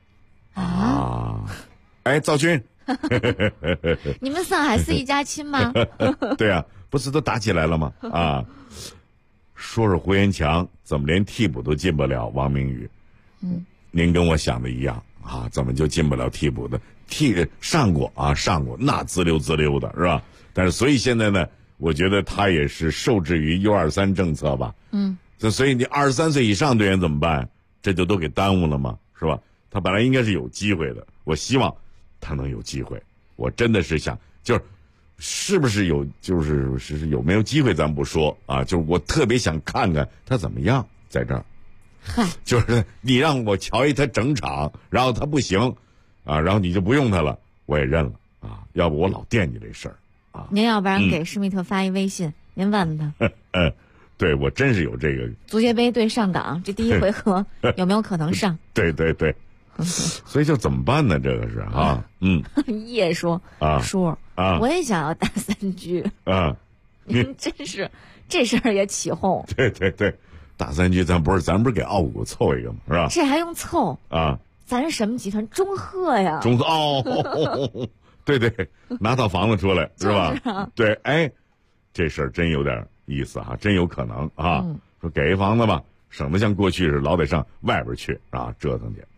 哎，赵军你们上海是一家亲吗？ 对啊，不是都打起来了吗？说胡延强怎么连替补都进不了？王明宇，您跟我想的一样怎么就进不了替补的？上过那滋溜滋溜的是吧？但是所以现在呢，我觉得他也是受制于 U23 政策吧。所以你23岁以上队员怎么办？这就都给耽误了吗？是吧？他本来应该是有机会的，我希望他能有机会。我真的是想，是不是有，是有没有机会咱不说就是我特别想看看他怎么样在这儿。就是你让我瞧他整场，然后他不行然后你就不用他了，我也认了要不我老惦记这事儿您要不然给施密特发一微信，您问问他。 对，我真是有这个足协杯对上港这第一回合有没有可能上？ 对对对。所以就怎么办呢？这个是叶说叔我也想要打3局您真是这事儿也起哄。 对对对，打3局咱不是给奥古凑一个吗？是吧？ 这还用凑咱是什么集团？中赫呀。 中赫对对，拿套房子出来是吧？对，哎，这事儿真有点意思真有可能说给一房子吧，省得像过去是老得上外边去折腾去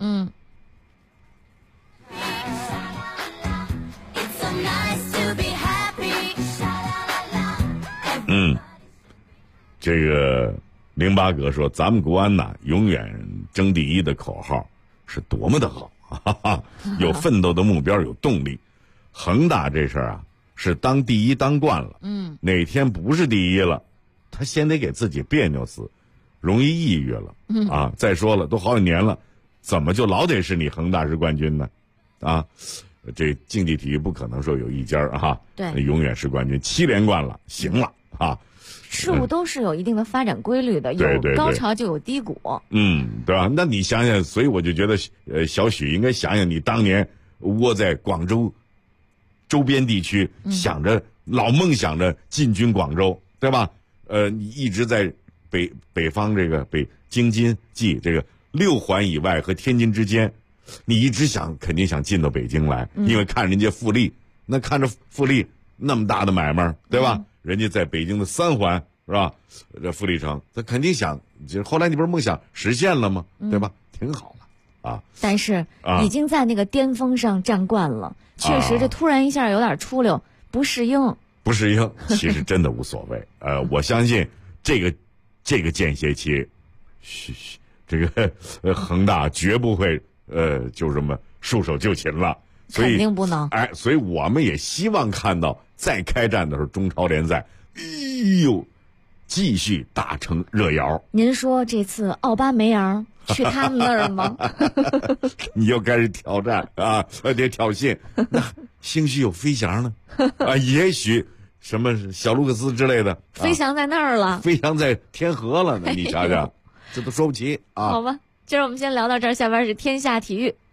这个08哥说，咱们国安呐，永远争第一的口号是多么的好有奋斗的目标，有动力。恒大这事儿是当第一当惯了哪天不是第一了，他先得给自己别扭死，容易抑郁了再说了，都好几年了，怎么就老得是你恒大是冠军呢？这竞技体育不可能说有一家对， 永远是冠军，7连冠了，行了事物都是有一定的发展规律的，有高潮就有低谷。对吧？那你想想，所以我就觉得小许应该想想，你当年窝在广州周边地区，老梦想着进军广州，对吧？你一直在北方这个京津冀这个6环以外和天津之间，你一直肯定想进到北京来，因为看人家富力，那看着富力那么大的买卖，对吧？人家在北京的3环是吧？这富力城，他肯定想，后来你不是梦想实现了吗？对吧？挺好了但是已经在那个巅峰上站惯了，确实这突然一下有点出溜，不适应， 其实真的无所谓。我相信这个间歇期，这个恒大绝不会就这么束手就擒了，所以肯定不能。 所以我们也希望看到再开战的时候，中超联赛，继续打成热窑。 您说这次奥巴梅扬去他们那儿吗？ 你又开始挑战得挑衅。那兴许有飞翔呢也许什么小卢克斯之类的， 飞翔在那儿了， 飞翔在天河了呢。你瞧瞧，这都说不齐好吧，今儿我们先聊到这儿，下边是天下体育。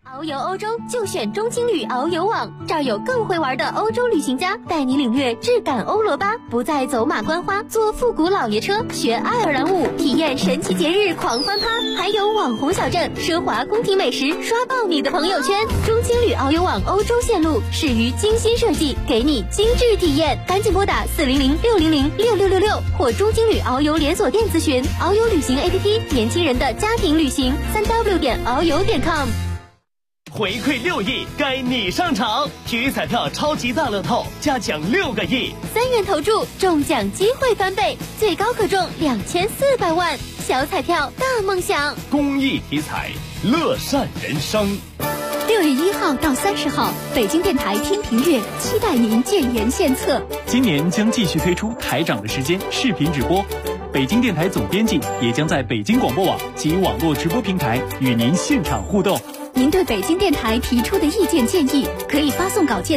遨游欧洲就选中青旅遨游网，这儿有更会玩的欧洲旅行家，带你领略质感欧罗巴，不再走马观花，坐复古老爷车，学爱尔兰舞，体验神奇节日狂欢趴，还有网红小镇、奢华宫廷美食，刷爆你的朋友圈。中青旅遨游网欧洲线路始于精心设计，给你精致体验，赶紧拨打400-600-6666或中青旅遨游连锁店咨询。遨游旅行 APP， 年轻人的家庭旅行，3w.遨游.com。 回馈6亿，该你上场！体育彩票超级大乐透加奖6个亿 ，3元投注中奖机会翻倍，最高可中2400万。小彩票大梦想， 公益体彩，乐善人生。 6月1号到30号，北京电台听评月，期待您建言献策。 今年将继续推出台长的时间视频直播，北京电台总编辑也将在北京广播网及网络直播平台与您现场互动。 您对北京电台提出的意见建议，可以发送稿件